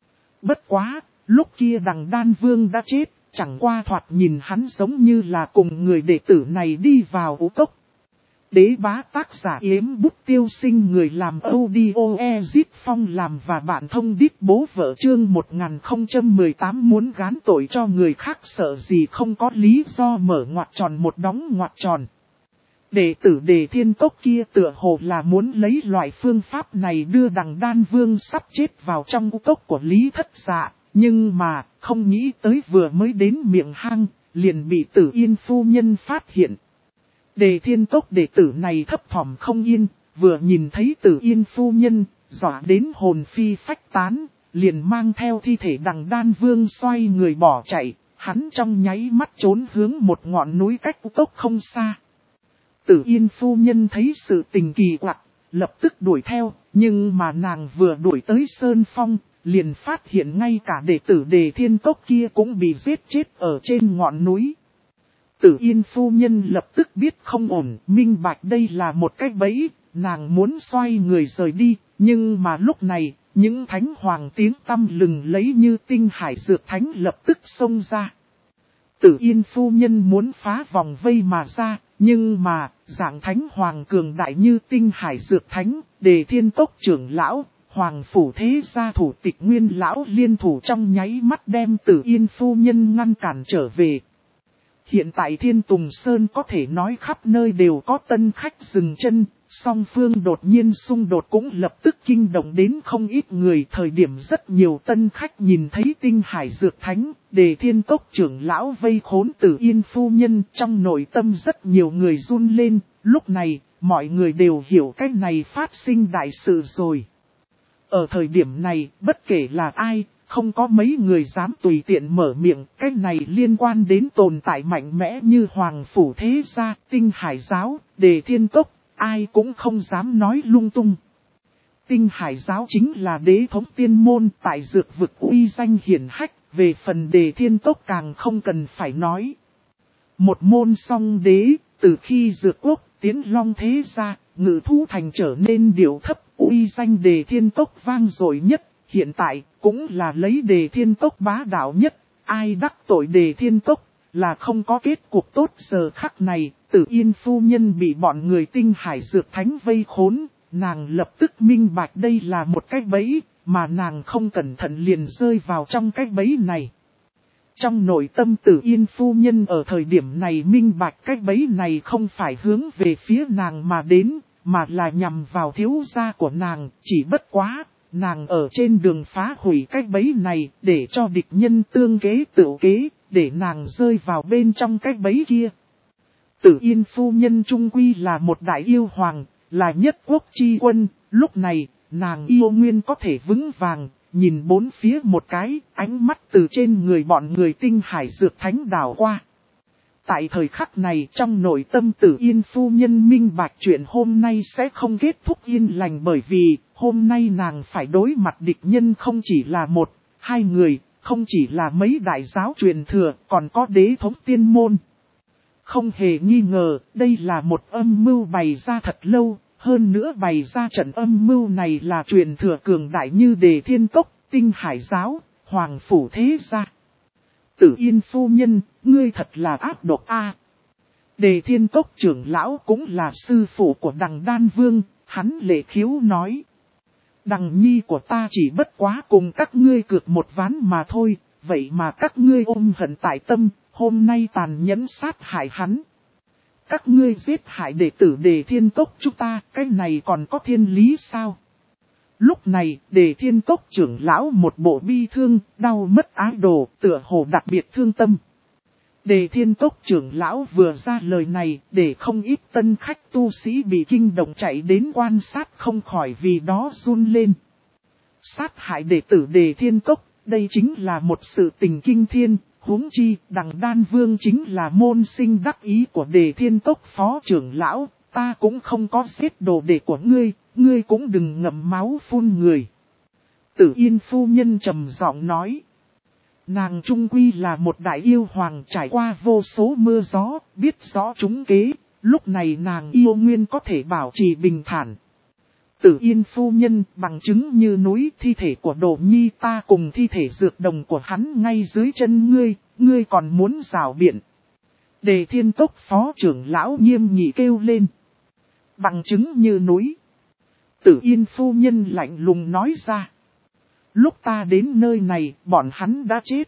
Bất quá, lúc kia Đằng Đan Vương đã chết, chẳng qua thoạt nhìn hắn giống như là cùng người đệ tử này đi vào ú cốc. Đế bá tác giả Yếm Bút Tiêu Sinh, người làm audio Ezit Phong làm và bản thông đít bố vợ chương 1018 muốn gán tội cho người khác sợ gì không có lý do mở ngoặc tròn một đóng ngoặc tròn. Đệ tử Đề Thiên Cốc kia tựa hồ là muốn lấy loại phương pháp này đưa Đằng Đan Vương sắp chết vào trong u cốc của Lý Thất Dạ, nhưng mà không nghĩ tới vừa mới đến miệng hang, liền bị Tử Yên phu nhân phát hiện. Đề Thiên Cốc đệ tử này thấp thỏm không yên, vừa nhìn thấy Tử Yên phu nhân, dọa đến hồn phi phách tán, liền mang theo thi thể Đằng Đan Vương xoay người bỏ chạy, hắn trong nháy mắt trốn hướng một ngọn núi cách cốc không xa. Tử Yên phu nhân thấy sự tình kỳ quặc, lập tức đuổi theo, Nhưng mà nàng vừa đuổi tới Sơn Phong, liền phát hiện ngay cả đệ tử Đề Thiên Cốc kia cũng bị giết chết ở trên ngọn núi. Tử Yên phu nhân lập tức biết không ổn, minh bạch đây là một cái bẫy, nàng muốn xoay người rời đi, nhưng mà lúc này, những thánh hoàng tiếng tăm lừng lấy như tinh hải dược thánh lập tức xông ra. Tử Yên phu nhân muốn phá vòng vây mà ra, nhưng mà, dạng thánh hoàng cường đại như tinh hải dược thánh, Đề Thiên Cốc trưởng lão, hoàng phủ thế gia thủ tịch Nguyên lão liên thủ trong nháy mắt đem Tử Yên phu nhân ngăn cản trở về. Hiện tại Thiên Tùng Sơn có thể nói khắp nơi đều có tân khách dừng chân, song phương đột nhiên xung đột cũng lập tức kinh động đến không ít người. Thời điểm rất nhiều tân khách nhìn thấy tinh hải dược thánh, Đề Thiên Cốc trưởng lão vây khốn Tử Yên phu nhân, trong nội tâm rất nhiều người run lên. Lúc này, mọi người đều hiểu cái này phát sinh đại sự rồi. Ở thời điểm này, bất kể là ai, không có mấy người dám tùy tiện mở miệng, cái này liên quan đến tồn tại mạnh mẽ như Hoàng Phủ Thế Gia, Tinh Hải Giáo, Đề Thiên Cốc, ai cũng không dám nói lung tung. Tinh Hải Giáo chính là đế thống tiên môn tại dược vực uy danh hiển hách, về phần Đề Thiên Cốc càng không cần phải nói. Một môn song đế, từ khi dược quốc, tiến long thế gia, ngự thú thành trở nên điệu thấp, uy danh Đề Thiên Cốc vang dội nhất. Hiện tại, cũng là lấy Đề Thiên Cốc bá đạo nhất, ai đắc tội Đề Thiên Cốc, là không có kết cục tốt. Giờ khắc này, Tử Yên phu nhân bị bọn người tinh hải dược thánh vây khốn, nàng lập tức minh bạch đây là một cái bẫy, mà nàng không cẩn thận liền rơi vào trong cái bẫy này. Trong nội tâm Tử Yên phu nhân ở thời điểm này minh bạch cái bẫy này không phải hướng về phía nàng mà đến, mà là nhằm vào thiếu gia của nàng, chỉ bất quá. Nàng ở trên đường phá hủy cái bẫy này để cho địch nhân tương kế tự kế, để nàng rơi vào bên trong cái bẫy kia. Tử Yên phu nhân trung quy là một đại yêu hoàng, là nhất quốc chi quân, lúc này, nàng yêu nguyên có thể vững vàng, nhìn bốn phía một cái, ánh mắt từ trên người bọn người tinh hải dược thánh đảo qua. Tại thời khắc này trong nội tâm Tử Yên phu nhân minh bạch chuyện hôm nay sẽ không kết thúc yên lành, bởi vì hôm nay nàng phải đối mặt địch nhân không chỉ là một, hai người, không chỉ là mấy đại giáo truyền thừa, còn có đế thống tiên môn. Không hề nghi ngờ, đây là một âm mưu bày ra thật lâu, hơn nữa bày ra trận âm mưu này là truyền thừa cường đại như Đề Thiên Cốc, Tinh Hải Giáo, Hoàng Phủ Thế Gia. Tử Yên phu nhân, ngươi thật là ác độc a. Đề Thiên Cốc trưởng lão cũng là sư phụ của Đằng Đan Vương, hắn lệ khiếu nói. Đằng nhi của ta chỉ bất quá cùng các ngươi cược một ván mà thôi, vậy mà các ngươi ôm hận tại tâm, hôm nay tàn nhẫn sát hại hắn. Các ngươi giết hại đệ tử Đề Thiên Cốc chúng ta, cái này còn có thiên lý sao? Lúc này, Đề Thiên Cốc trưởng lão một bộ bi thương, đau mất ái đồ, tựa hồ đặc biệt thương tâm. Đề Thiên Cốc trưởng lão vừa ra lời này, để không ít tân khách tu sĩ bị kinh động chạy đến quan sát không khỏi vì đó run lên. Sát hại đệ tử Đề Thiên Cốc, đây chính là một sự tình kinh thiên, huống chi Đằng Đan Vương chính là môn sinh đắc ý của Đề Thiên Cốc phó trưởng lão, ta cũng không có giết đồ đệ của ngươi, ngươi cũng đừng ngậm máu phun người. Tử Yên phu nhân trầm giọng nói. Nàng trung quy là một đại yêu hoàng trải qua vô số mưa gió, biết rõ trúng kế, lúc này nàng yêu nguyên có thể bảo trì bình thản. Tử Yên phu nhân bằng chứng như núi, thi thể của Đồ Nhi ta cùng thi thể dược đồng của hắn ngay dưới chân ngươi, ngươi còn muốn rào biện. Đề Thiên Cốc phó trưởng lão nghiêm nghị kêu lên. Bằng chứng như núi. Tử Yên phu nhân lạnh lùng nói ra. Lúc ta đến nơi này, bọn hắn đã chết.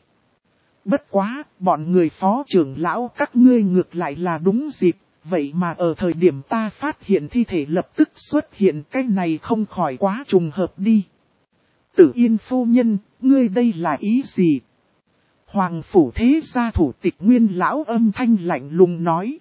Bất quá, bọn người phó trưởng lão các ngươi ngược lại là đúng dịp, vậy mà ở thời điểm ta phát hiện thi thể lập tức xuất hiện, cái này không khỏi quá trùng hợp đi. Tử Yên phu nhân, ngươi đây là ý gì? Hoàng phủ thế gia thủ tịch Nguyên lão âm thanh lạnh lùng nói.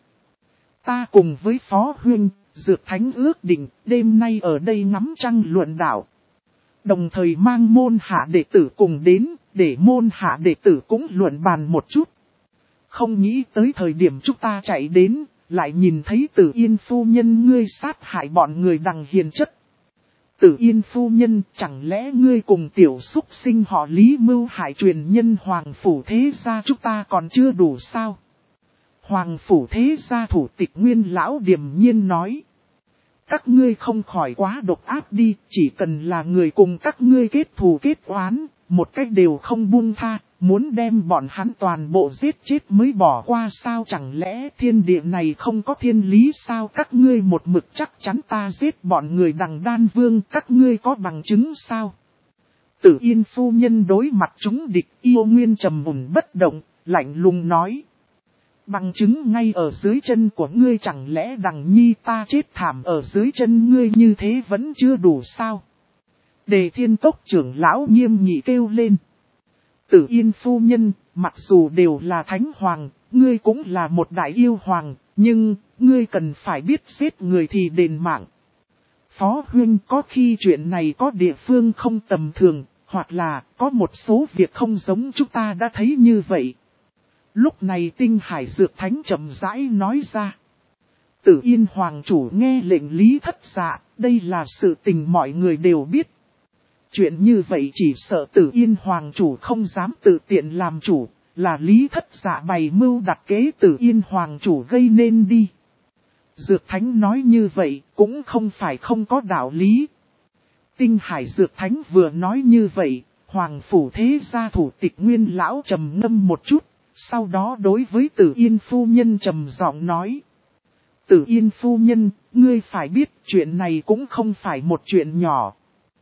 Ta cùng với phó huynh, dược thánh ước định, đêm nay ở đây ngắm trăng luận đạo. Đồng thời mang môn hạ đệ tử cùng đến, để môn hạ đệ tử cũng luận bàn một chút. Không nghĩ tới thời điểm chúng ta chạy đến, lại nhìn thấy Tử Yên phu nhân ngươi sát hại bọn người Đằng hiền chất. Tử Yên phu nhân, chẳng lẽ ngươi cùng tiểu súc sinh họ Lý mưu hại truyền nhân Hoàng Phủ thế gia chúng ta còn chưa đủ sao? Hoàng Phủ thế gia thủ tịch Nguyên lão điềm nhiên nói. Các ngươi không khỏi quá độc ác đi, chỉ cần là người cùng các ngươi kết thù kết oán, một cách đều không buông tha, muốn đem bọn hắn toàn bộ giết chết mới bỏ qua sao? Chẳng lẽ thiên địa này không có thiên lý sao? Các ngươi một mực chắc chắn ta giết bọn người Đằng Đan Vương, các ngươi có bằng chứng sao? Tử Yên phu nhân đối mặt chúng địch yêu nguyên trầm mùn bất động, lạnh lùng nói. Bằng chứng ngay ở dưới chân của ngươi, chẳng lẽ Đằng Nhi ta chết thảm ở dưới chân ngươi như thế vẫn chưa đủ sao? Đề Thiên Cốc trưởng lão nghiêm nghị kêu lên. Tử Yên phu nhân, mặc dù đều là thánh hoàng, ngươi cũng là một đại yêu hoàng, nhưng ngươi cần phải biết giết người thì đền mạng. Phó huynh, có khi chuyện này có địa phương không tầm thường, hoặc là có một số việc không giống chúng ta đã thấy như vậy. Lúc này Tinh Hải Dược Thánh chậm rãi nói ra. Tử Yên hoàng chủ nghe lệnh Lý Thất Dạ, đây là sự tình mọi người đều biết. Chuyện như vậy chỉ sợ Tử Yên hoàng chủ không dám tự tiện làm chủ, là Lý Thất Dạ bày mưu đặt kế Tử Yên hoàng chủ gây nên đi. Dược Thánh nói như vậy cũng không phải không có đạo lý. Tinh Hải Dược Thánh vừa nói như vậy, Hoàng Phủ thế gia thủ tịch Nguyên lão trầm ngâm một chút, sau đó đối với Tử Yên phu nhân trầm giọng nói. Tử Yên phu nhân, ngươi phải biết chuyện này cũng không phải một chuyện nhỏ.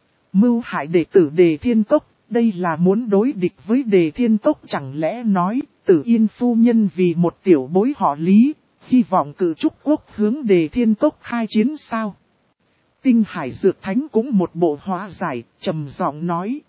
Mưu hại đệ tử Đề Thiên Cốc, đây là muốn đối địch với Đề Thiên Cốc, chẳng lẽ nói Tử Yên phu nhân vì một tiểu bối họ Lý, hy vọng cử trúc quốc hướng Đề Thiên Cốc khai chiến sao? Tinh Hải Dược Thánh cũng một bộ hóa giải, trầm giọng nói.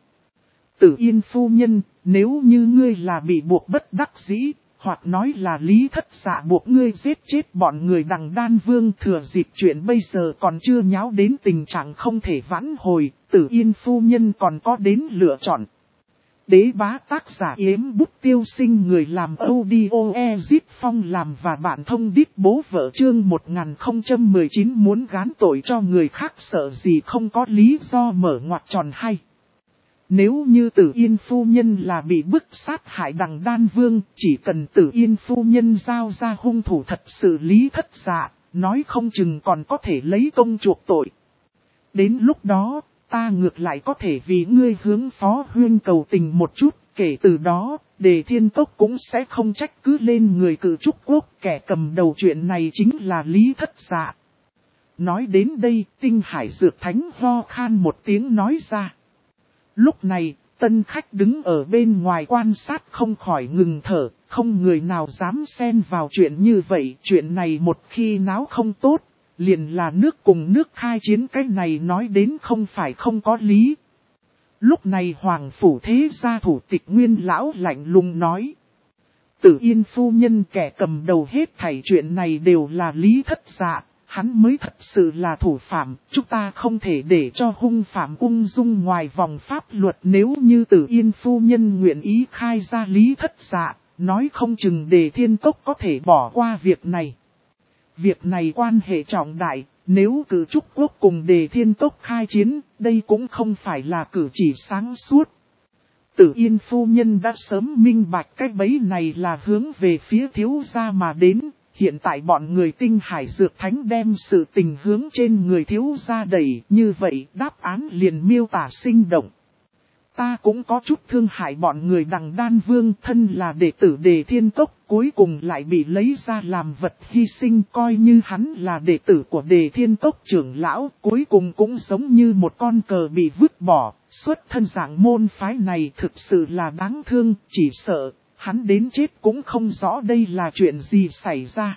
Tử Yên phu nhân, nếu như ngươi là bị buộc bất đắc dĩ, hoặc nói là Lý Thất Dạ buộc ngươi giết chết bọn người Đằng Đan Vương, thừa dịp chuyện bây giờ còn chưa nháo đến tình trạng không thể vãn hồi, Tử Yên phu nhân còn có đến lựa chọn. Đế bá tác giả Yếm Bút Tiêu Sinh, người làm audio Phong làm và bạn thông đít bố vợ chương 1019 muốn gán tội cho người khác sợ gì không có lý do mở ngoặc tròn hay. Nếu như Tử Yên phu nhân là bị bức sát hại Đằng Đan Vương, chỉ cần Tử Yên phu nhân giao ra hung thủ thật sự Lý Thất Dạ, nói không chừng còn có thể lấy công chuộc tội. Đến lúc đó, ta ngược lại có thể vì ngươi hướng Phó huynh cầu tình một chút, kể từ đó, Đề Thiên Cốc cũng sẽ không trách cứ lên người cử trúc quốc, kẻ cầm đầu chuyện này chính là Lý Thất Dạ. Nói đến đây, Tinh Hải Dược Thánh ho khan một tiếng nói ra. Lúc này, tân khách đứng ở bên ngoài quan sát không khỏi ngừng thở, không người nào dám xen vào chuyện như vậy. Chuyện này một khi náo không tốt, liền là nước cùng nước khai chiến, cái này nói đến không phải không có lý. Lúc này Hoàng Phủ thế gia thủ tịch Nguyên lão lạnh lùng nói. Tử Yên phu nhân, kẻ cầm đầu hết thảy chuyện này đều là Lý Thất Dạ. Hắn mới thật sự là thủ phạm, chúng ta không thể để cho hung phạm ung dung ngoài vòng pháp luật. Nếu như Tử Yên phu nhân nguyện ý khai ra Lý Thất Dạ, nói không chừng Đề Thiên Cốc có thể bỏ qua việc này. Việc này quan hệ trọng đại, nếu cử trúc quốc cùng Đề Thiên Cốc khai chiến, đây cũng không phải là cử chỉ sáng suốt. Tử Yên phu nhân đã sớm minh bạch cái bẫy này là hướng về phía thiếu gia mà đến. Hiện tại bọn người Tinh Hải Dược Thánh đem sự tình hướng trên người thiếu gia đẩy, như vậy đáp án liền miêu tả sinh động. Ta cũng có chút thương hại bọn người Đằng Đan Vương, thân là đệ tử Đề Thiên Cốc, cuối cùng lại bị lấy ra làm vật hy sinh, coi như hắn là đệ tử của Đề Thiên Cốc trưởng lão, cuối cùng cũng giống như một con cờ bị vứt bỏ. Xuất thân dạng môn phái này thực sự là đáng thương, chỉ sợ hắn đến chết cũng không rõ đây là chuyện gì xảy ra.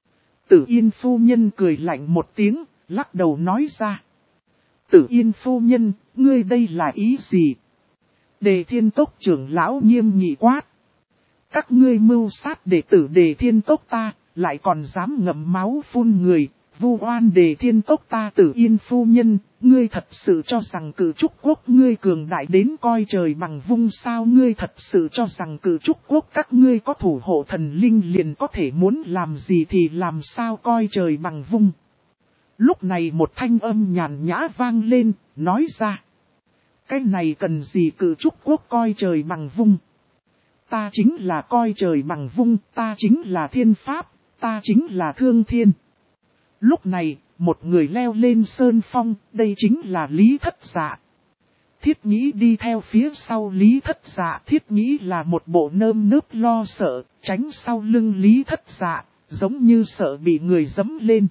Tử Yên phu nhân cười lạnh một tiếng, lắc đầu nói ra. Tử Yên phu nhân, ngươi đây là ý gì? Đề Thiên Cốc trưởng lão nghiêm nghị quát. Các ngươi mưu sát đệ tử Đề Thiên Cốc ta, lại còn dám ngậm máu phun người, vu oan Đề Thiên Cốc ta. Tử Yên phu nhân, ngươi thật sự cho rằng cử trúc quốc ngươi cường đại đến coi trời bằng vung sao? Ngươi thật sự cho rằng cử trúc quốc các ngươi có thủ hộ thần linh liền có thể muốn làm gì thì làm sao coi trời bằng vung? Lúc này một thanh âm nhàn nhã vang lên, nói ra. Cái này cần gì cử trúc quốc coi trời bằng vung. Ta chính là coi trời bằng vung, ta chính là thiên pháp, ta chính là thương thiên. Lúc này, một người leo lên sơn phong, đây chính là Lý Thất Dạ. Thiết Nhĩ đi theo phía sau Lý Thất Dạ, Thiết Nhĩ là một bộ nơm nớp lo sợ, tránh sau lưng Lý Thất Dạ, giống như sợ bị người giẫm lên.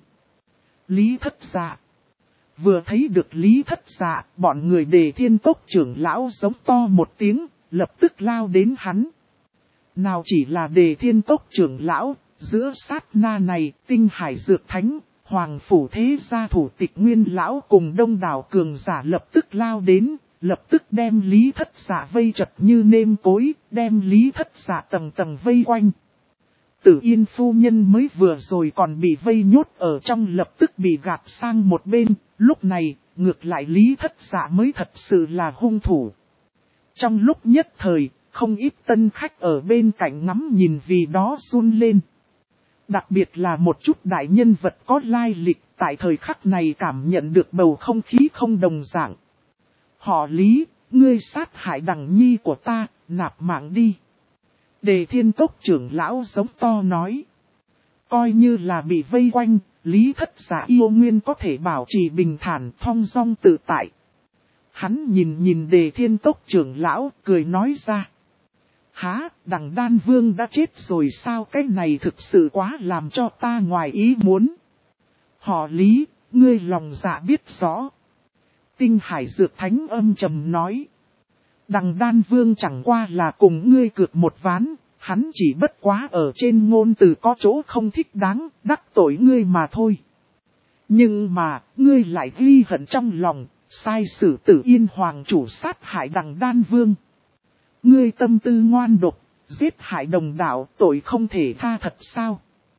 Lý Thất Dạ. Vừa thấy được Lý Thất Dạ, bọn người Đề Thiên Cốc trưởng lão giống to một tiếng, lập tức lao đến hắn. Nào chỉ là Đề Thiên Cốc trưởng lão, giữa sát na này, Tinh Hải Dược Thánh, Hoàng Phủ Thế Gia thủ tịch Nguyên lão cùng đông đảo cường giả lập tức lao đến, lập tức đem Lý Thất Dạ vây chật như nêm cối, đem Lý Thất Dạ tầng tầng vây quanh. Tử Yên phu nhân mới vừa rồi còn bị vây nhốt ở trong lập tức bị gạt sang một bên, lúc này, ngược lại Lý Thất Dạ mới thật sự là hung thủ. Trong lúc nhất thời, không ít tân khách ở bên cạnh ngắm nhìn vì đó run lên. Đặc biệt là một chút đại nhân vật có lai lịch tại thời khắc này cảm nhận được bầu không khí không đồng dạng. Họ Lý, ngươi sát hại Đằng Nhi của ta, nạp mạng đi. Đề Thiên Cốc trưởng lão giống to nói. Coi như là bị vây quanh, Lý Thất Dạ yêu nguyên có thể bảo trì bình thản thong dong tự tại. Hắn nhìn Đề Thiên Cốc trưởng lão, cười nói ra. Hả, Đằng Đan Vương đã chết rồi sao, cái này thực sự quá làm cho ta ngoài ý muốn. Họ Lý, ngươi lòng dạ biết rõ. Tinh Hải Dược Thánh âm trầm nói. Đằng Đan Vương chẳng qua là cùng ngươi cược một ván, hắn chỉ bất quá ở trên ngôn từ có chỗ không thích đáng, đắc tội ngươi mà thôi. Nhưng mà, ngươi lại ghi hận trong lòng, sai sử Tử Yên Hoàng chủ sát hại Đằng Đan Vương. Ngươi tâm tư ngoan độc, giết hại đồng đạo, tội không thể tha thật sao?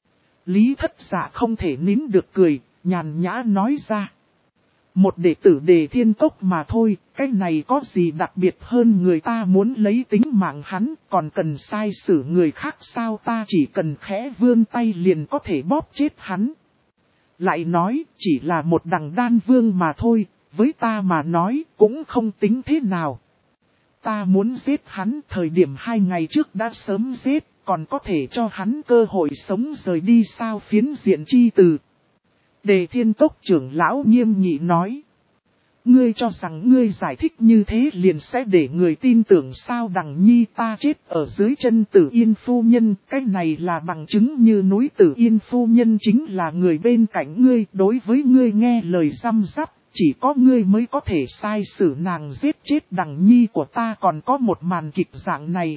Lý Thất Dạ không thể nín được cười, nhàn nhã nói ra. Một đệ tử Đề Thiên Cốc mà thôi, cái này có gì đặc biệt hơn người ta muốn lấy tính mạng hắn, còn cần sai xử người khác sao, ta chỉ cần khẽ vươn tay liền có thể bóp chết hắn. Lại nói, chỉ là một Đằng Đan Vương mà thôi, với ta mà nói cũng không tính thế nào. Ta muốn giết hắn thời điểm 2 ngày trước đã sớm giết, còn có thể cho hắn cơ hội sống rời đi sao, phiến diện chi từ. Đề Thiên Cốc trưởng lão nghiêm nghị nói. Ngươi cho rằng ngươi giải thích như thế liền sẽ để người tin tưởng sao, Đằng Nhi ta chết ở dưới chân Tử Yên phu nhân, cái này là bằng chứng như núi. Tử Yên phu nhân chính là người bên cạnh ngươi, đối với ngươi nghe lời răm rắp, chỉ có ngươi mới có thể sai xử nàng giết chết Đằng Nhi của ta, còn có một màn kịch dạng này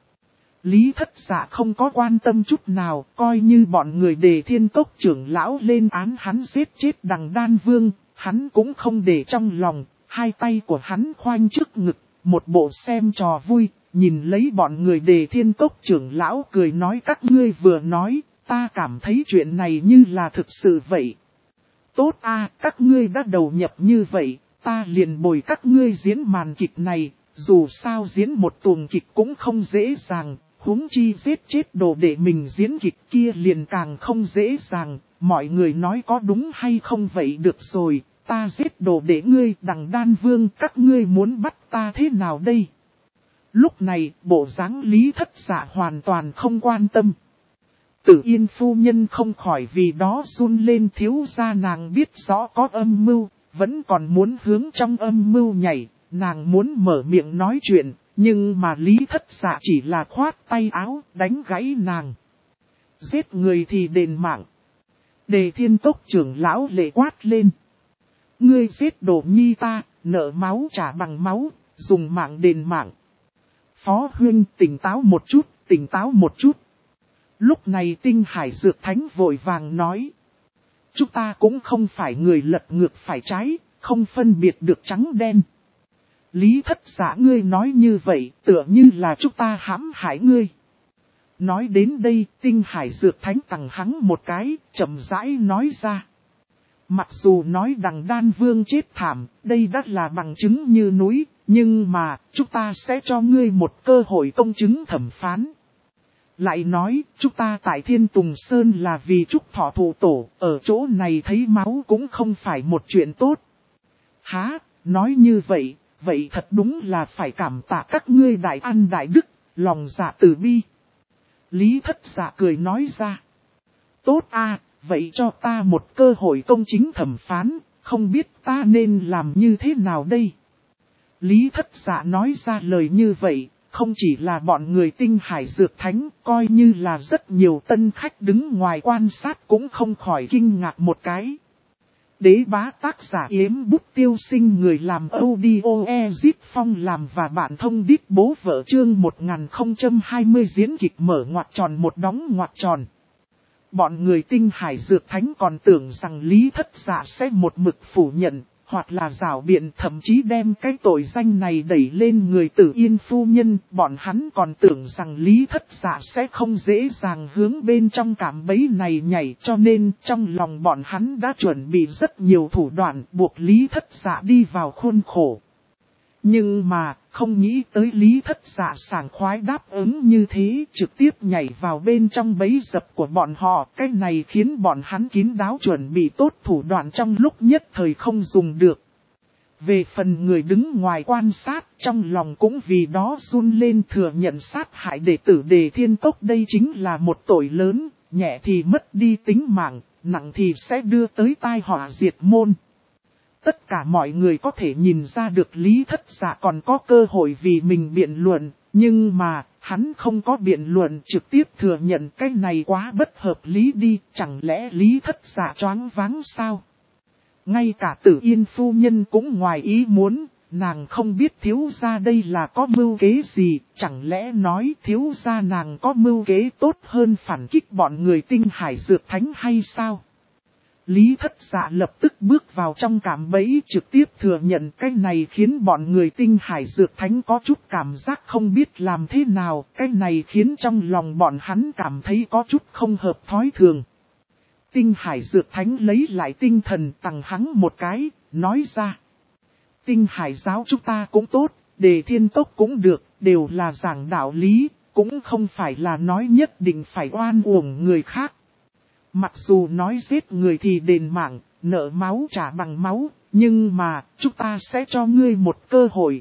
Lý Thất Dạ không có quan tâm chút nào, coi như bọn người Đề Thiên Cốc trưởng lão lên án hắn giết chết Đằng Đan Vương, hắn cũng không để trong lòng, hai tay của hắn khoanh trước ngực, một bộ xem trò vui, nhìn lấy bọn người Đề Thiên Cốc trưởng lão cười nói các ngươi vừa nói, ta cảm thấy chuyện này như là thực sự vậy. Tốt các ngươi đã đầu nhập như vậy, ta liền bồi các ngươi diễn màn kịch này, dù sao diễn một tuồng kịch cũng không dễ dàng. Huống chi giết chết đồ để mình diễn kịch kia liền càng không dễ dàng, mọi người nói có đúng hay không vậy được rồi, ta giết đồ để ngươi Đằng Đan Vương, các ngươi muốn bắt ta thế nào đây? Lúc này bộ dáng Lý Thất Dạ hoàn toàn không quan tâm. Tử Yên phu nhân không khỏi vì đó run lên, thiếu gia nàng biết rõ có âm mưu, vẫn còn muốn hướng trong âm mưu nhảy, nàng muốn mở miệng nói chuyện. Nhưng mà Lý Thất Dạ chỉ là khoát tay áo, đánh gãy nàng. Giết người thì đền mạng. Đề Thiên Cốc trưởng lão lệ quát lên. Ngươi giết đồ nhi ta, nợ máu trả bằng máu, dùng mạng đền mạng. Phó huynh tỉnh táo một chút, tỉnh táo một chút. Lúc này Tinh Hải Dược Thánh vội vàng nói. Chúng ta cũng không phải người lật ngược phải trái, không phân biệt được trắng đen. Lý Thất Dạ ngươi nói như vậy, tựa như là chúng ta hãm hại ngươi. Nói đến đây, Tinh Hải Dược Thánh tằng hắn một cái, chậm rãi nói ra. Mặc dù nói Đằng Đan Vương chết thảm, đây đã là bằng chứng như núi, nhưng mà, chúng ta sẽ cho ngươi một cơ hội công chứng thẩm phán. Lại nói, chúng ta tại Thiên Tùng Sơn là vì chúc thọ thụ tổ, ở chỗ này thấy máu cũng không phải một chuyện tốt. Há, nói như vậy, vậy thật đúng là phải cảm tạ các ngươi đại ăn đại đức, lòng dạ từ bi. Lý Thất Dạ cười nói ra. Tốt a, vậy cho ta một cơ hội công chính thẩm phán, không biết ta nên làm như thế nào đây? Lý Thất Dạ nói ra lời như vậy, không chỉ là bọn người Tinh Hải Dược Thánh, coi như là rất nhiều tân khách đứng ngoài quan sát cũng không khỏi kinh ngạc một cái. Đế bá tác giả Yếm Bút Tiêu Sinh, người làm audio Ezit Phong làm và bạn thông đít bố vợ, chương 1020 diễn kịch mở ngoặc tròn một đóng ngoặc tròn. Bọn người Tinh Hải Dược Thánh còn tưởng rằng Lý Thất Dạ sẽ một mực phủ nhận, hoặc là rảo biện, thậm chí đem cái tội danh này đẩy lên người Tử Yên phu nhân. Bọn hắn còn tưởng rằng Lý Thất Dạ sẽ không dễ dàng hướng bên trong cạm bẫy này nhảy, cho nên trong lòng bọn hắn đã chuẩn bị rất nhiều thủ đoạn buộc Lý Thất Dạ đi vào khuôn khổ. Nhưng mà, không nghĩ tới Lý Thất Dạ sảng khoái đáp ứng như thế, trực tiếp nhảy vào bên trong bẫy dập của bọn họ. Cái này khiến bọn hắn kín đáo chuẩn bị tốt thủ đoạn trong lúc nhất thời không dùng được. Về phần người đứng ngoài quan sát, trong lòng cũng vì đó run lên, thừa nhận sát hại đệ tử Đề Thiên Cốc đây chính là một tội lớn, nhẹ thì mất đi tính mạng, nặng thì sẽ đưa tới tai họa diệt môn. Tất cả mọi người có thể nhìn ra được Lý Thất Dạ còn có cơ hội vì mình biện luận, nhưng mà, hắn không có biện luận, trực tiếp thừa nhận cái này quá bất hợp lý đi, chẳng lẽ Lý Thất Dạ choáng váng sao? Ngay cả Tử Yên phu nhân cũng ngoài ý muốn, nàng không biết thiếu gia đây là có mưu kế gì, chẳng lẽ nói thiếu gia nàng có mưu kế tốt hơn phản kích bọn người Tinh Hải Dược Thánh hay sao? Lý Thất Dạ lập tức bước vào trong cạm bẫy, trực tiếp thừa nhận cái này khiến bọn người Tinh Hải Dược Thánh có chút cảm giác không biết làm thế nào, cái này khiến trong lòng bọn hắn cảm thấy có chút không hợp thói thường. Tinh Hải Dược Thánh lấy lại tinh thần, tặng hắn một cái, nói ra. Tinh Hải giáo chúng ta cũng tốt, Đề Thiên Cốc cũng được, đều là giảng đạo lý, cũng không phải là nói nhất định phải oan uổng người khác. Mặc dù nói giết người thì đền mạng, nợ máu trả bằng máu, nhưng mà chúng ta sẽ cho ngươi một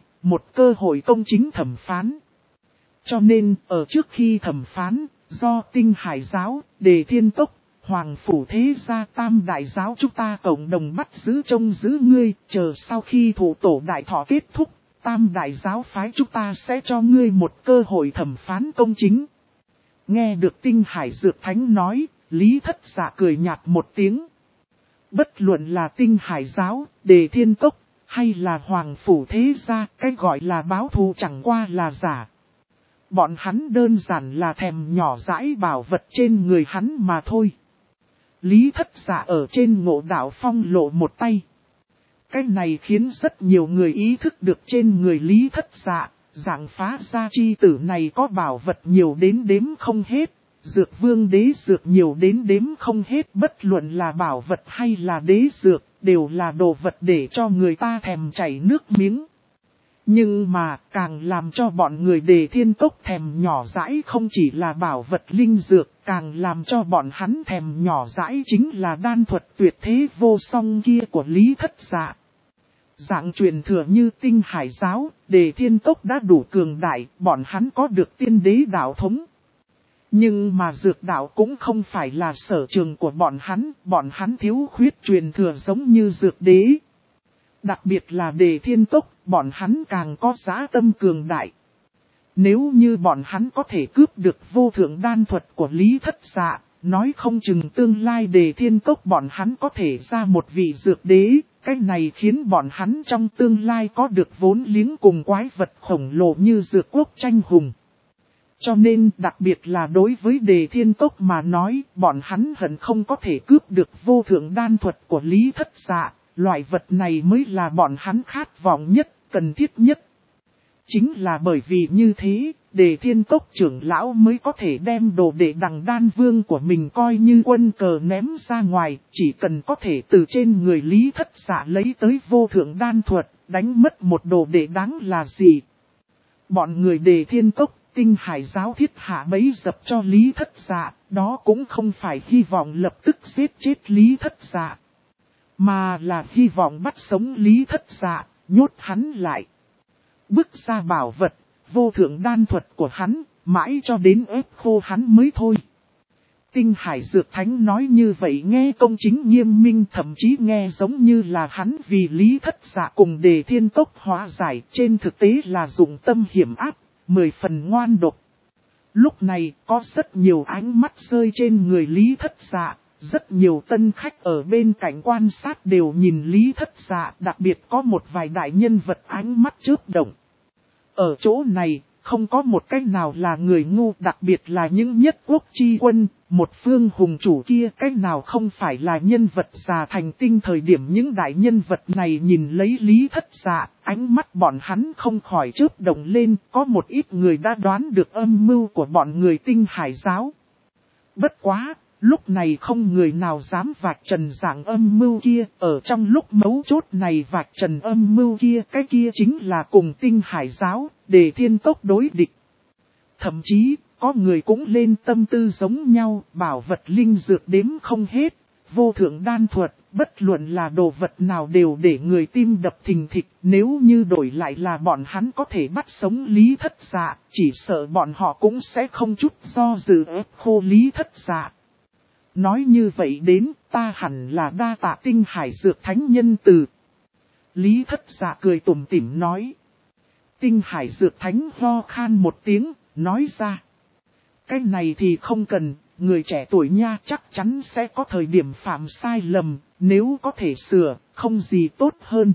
cơ hội công chính thẩm phán. Cho nên, ở trước khi thẩm phán, do Tinh Hải giáo, Đề Thiên Cốc, Hoàng Phủ Thế Gia Tam Đại giáo chúng ta cộng đồng bắt giữ trông giữ ngươi, chờ sau khi thủ tổ đại thọ kết thúc, Tam Đại giáo phái chúng ta sẽ cho ngươi một cơ hội thẩm phán công chính. Nghe được Tinh Hải Dược Thánh nói, Lý Thất Dạ cười nhạt một tiếng. Bất luận là Tinh Hải giáo, Đề Thiên Cốc, hay là Hoàng Phủ Thế Gia, cái gọi là báo thù chẳng qua là giả. Bọn hắn đơn giản là thèm nhỏ dãi bảo vật trên người hắn mà thôi. Lý Thất Dạ ở trên Ngộ Đạo Phong lộ một tay. Cái này khiến rất nhiều người ý thức được trên người Lý Thất Dạ, dạng phá gia chi tử này có bảo vật nhiều đến đếm không hết. Dược vương đế dược nhiều đến đếm không hết, bất luận là bảo vật hay là đế dược, đều là đồ vật để cho người ta thèm chảy nước miếng. Nhưng mà, càng làm cho bọn người Đề Thiên Cốc thèm nhỏ dãi không chỉ là bảo vật linh dược, càng làm cho bọn hắn thèm nhỏ dãi chính là đan thuật tuyệt thế vô song kia của Lý Thất Dạ. Dạng truyền thừa như Tinh Hải giáo, Đề Thiên Cốc đã đủ cường đại, bọn hắn có được tiên đế đạo thống. Nhưng mà dược đạo cũng không phải là sở trường của bọn hắn thiếu khuyết truyền thừa giống như dược đế. Đặc biệt là Đề Thiên Cốc, bọn hắn càng có dã tâm cường đại. Nếu như bọn hắn có thể cướp được vô thượng đan thuật của Lý Thất Dạ, nói không chừng tương lai Đề Thiên Cốc bọn hắn có thể ra một vị dược đế, cái này khiến bọn hắn trong tương lai có được vốn liếng cùng quái vật khổng lồ như dược quốc tranh hùng. Cho nên đặc biệt là đối với Đề Thiên Cốc mà nói, bọn hắn hận không có thể cướp được vô thượng đan thuật của Lý Thất Dạ, loại vật này mới là bọn hắn khát vọng nhất, cần thiết nhất. Chính là bởi vì như thế, Đề Thiên Cốc trưởng lão mới có thể đem đồ đệ Đằng Đan Vương của mình coi như quân cờ ném ra ngoài, chỉ cần có thể từ trên người Lý Thất Dạ lấy tới vô thượng đan thuật, đánh mất một đồ đệ đáng là gì. Bọn người Đề Thiên Cốc Tinh Hải giáo thiết hạ bẫy dập cho Lý Thất Dạ, đó cũng không phải hy vọng lập tức giết chết Lý Thất Dạ, mà là hy vọng bắt sống Lý Thất Dạ, nhốt hắn lại. Bức ra bảo vật, vô thượng đan thuật của hắn, mãi cho đến ép khô hắn mới thôi. Tinh Hải Dược Thánh nói như vậy nghe công chính nghiêm minh, thậm chí nghe giống như là hắn vì Lý Thất Dạ cùng Đề Thiên Cốc hóa giải, trên thực tế là dụng tâm hiểm ác, 10 phần ngoan độc. Lúc này có rất nhiều ánh mắt rơi trên người Lý Thất Dạ, rất nhiều tân khách ở bên cạnh quan sát đều nhìn Lý Thất Dạ, đặc biệt có một vài đại nhân vật ánh mắt chớp động. Ở chỗ này, không có một cách nào là người ngu, đặc biệt là những nhất quốc chi quân, một phương hùng chủ kia, cách nào không phải là nhân vật già thành tinh. Thời điểm những đại nhân vật này nhìn lấy Lý Thất Dạ, ánh mắt bọn hắn không khỏi chớp động lên, có một ít người đã đoán được âm mưu của bọn người Tinh Hải giáo. Bất quá, lúc này không người nào dám vạch trần dạng âm mưu kia, ở trong lúc mấu chốt này vạch trần âm mưu kia, cái kia chính là cùng Tinh Hải giáo, Đề Thiên Cốc đối địch. Thậm chí, có người cũng lên tâm tư giống nhau, bảo vật linh dược đếm không hết, vô thượng đan thuật, bất luận là đồ vật nào đều để người tim đập thình thịch. Nếu như đổi lại là bọn hắn có thể bắt sống Lý Thất Dạ, chỉ sợ bọn họ cũng sẽ không chút do dự ép khô Lý Thất Dạ. Nói như vậy đến, ta hẳn là đa tạ Tinh Hải Dược Thánh nhân từ. Lý Thất Dạ cười tủm tỉm nói. Tinh Hải Dược Thánh ho khan một tiếng, nói ra. Cái này thì không cần, người trẻ tuổi nha, chắc chắn sẽ có thời điểm phạm sai lầm, nếu có thể sửa, không gì tốt hơn.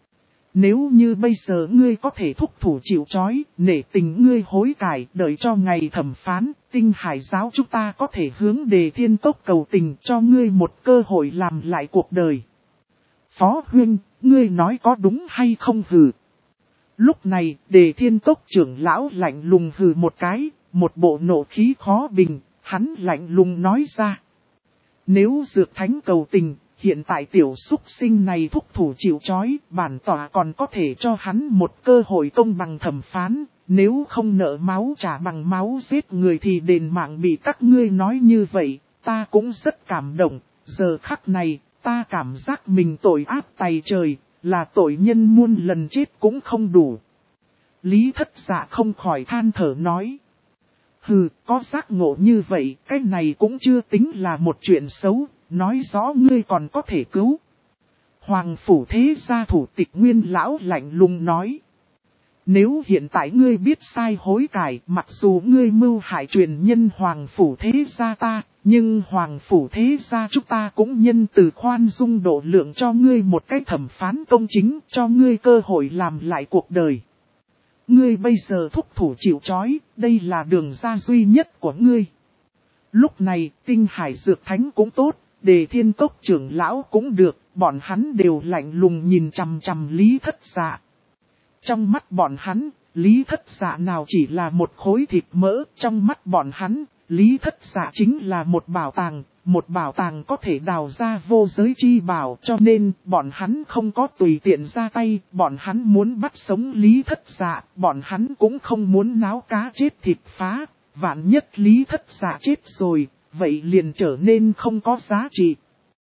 Nếu như bây giờ ngươi có thể thúc thủ chịu trói, nể tình ngươi hối cải, đợi cho ngày thẩm phán, Tinh Hải giáo chúng ta có thể hướng Đề Thiên Cốc cầu tình cho ngươi một cơ hội làm lại cuộc đời. Phó huynh, ngươi nói có đúng hay không hừ? Lúc này, Đề Thiên Cốc trưởng lão lạnh lùng hừ một cái, một bộ nộ khí khó bình, hắn lạnh lùng nói ra. Nếu Dược Thánh cầu tình, hiện tại tiểu súc sinh này thúc thủ chịu trói, bản tòa còn có thể cho hắn một cơ hội công bằng thẩm phán, nếu không nợ máu trả bằng máu giết người thì đền mạng bị các ngươi nói như vậy, ta cũng rất cảm động, giờ khắc này, ta cảm giác mình tội ác tày trời, là tội nhân muôn lần chết cũng không đủ. Lý Thất Dạ không khỏi than thở nói. Hừ, có giác ngộ như vậy, cái này cũng chưa tính là một chuyện xấu, nói rõ ngươi còn có thể cứu. Hoàng phủ thế gia thủ tịch Nguyên lão lạnh lùng nói. Nếu hiện tại ngươi biết sai hối cải, mặc dù ngươi mưu hại truyền nhân Hoàng phủ thế gia ta, nhưng Hoàng phủ thế gia chúng ta cũng nhân từ khoan dung độ lượng cho ngươi một cái thẩm phán công chính, cho ngươi cơ hội làm lại cuộc đời. Ngươi bây giờ thúc thủ chịu trói, đây là đường ra duy nhất của ngươi. Lúc này, Tinh Hải Dược Thánh cũng tốt, Đề Thiên Cốc trưởng lão cũng được, bọn hắn đều lạnh lùng nhìn chằm chằm Lý Thất Dạ. Trong mắt bọn hắn, Lý Thất Dạ nào chỉ là một khối thịt mỡ, trong mắt bọn hắn, Lý Thất Dạ chính là một bảo tàng có thể đào ra vô giới chi bảo, cho nên bọn hắn không có tùy tiện ra tay, bọn hắn muốn bắt sống Lý Thất Dạ, bọn hắn cũng không muốn náo cá chết thịt phá, vạn nhất Lý Thất Dạ chết rồi, vậy liền trở nên không có giá trị.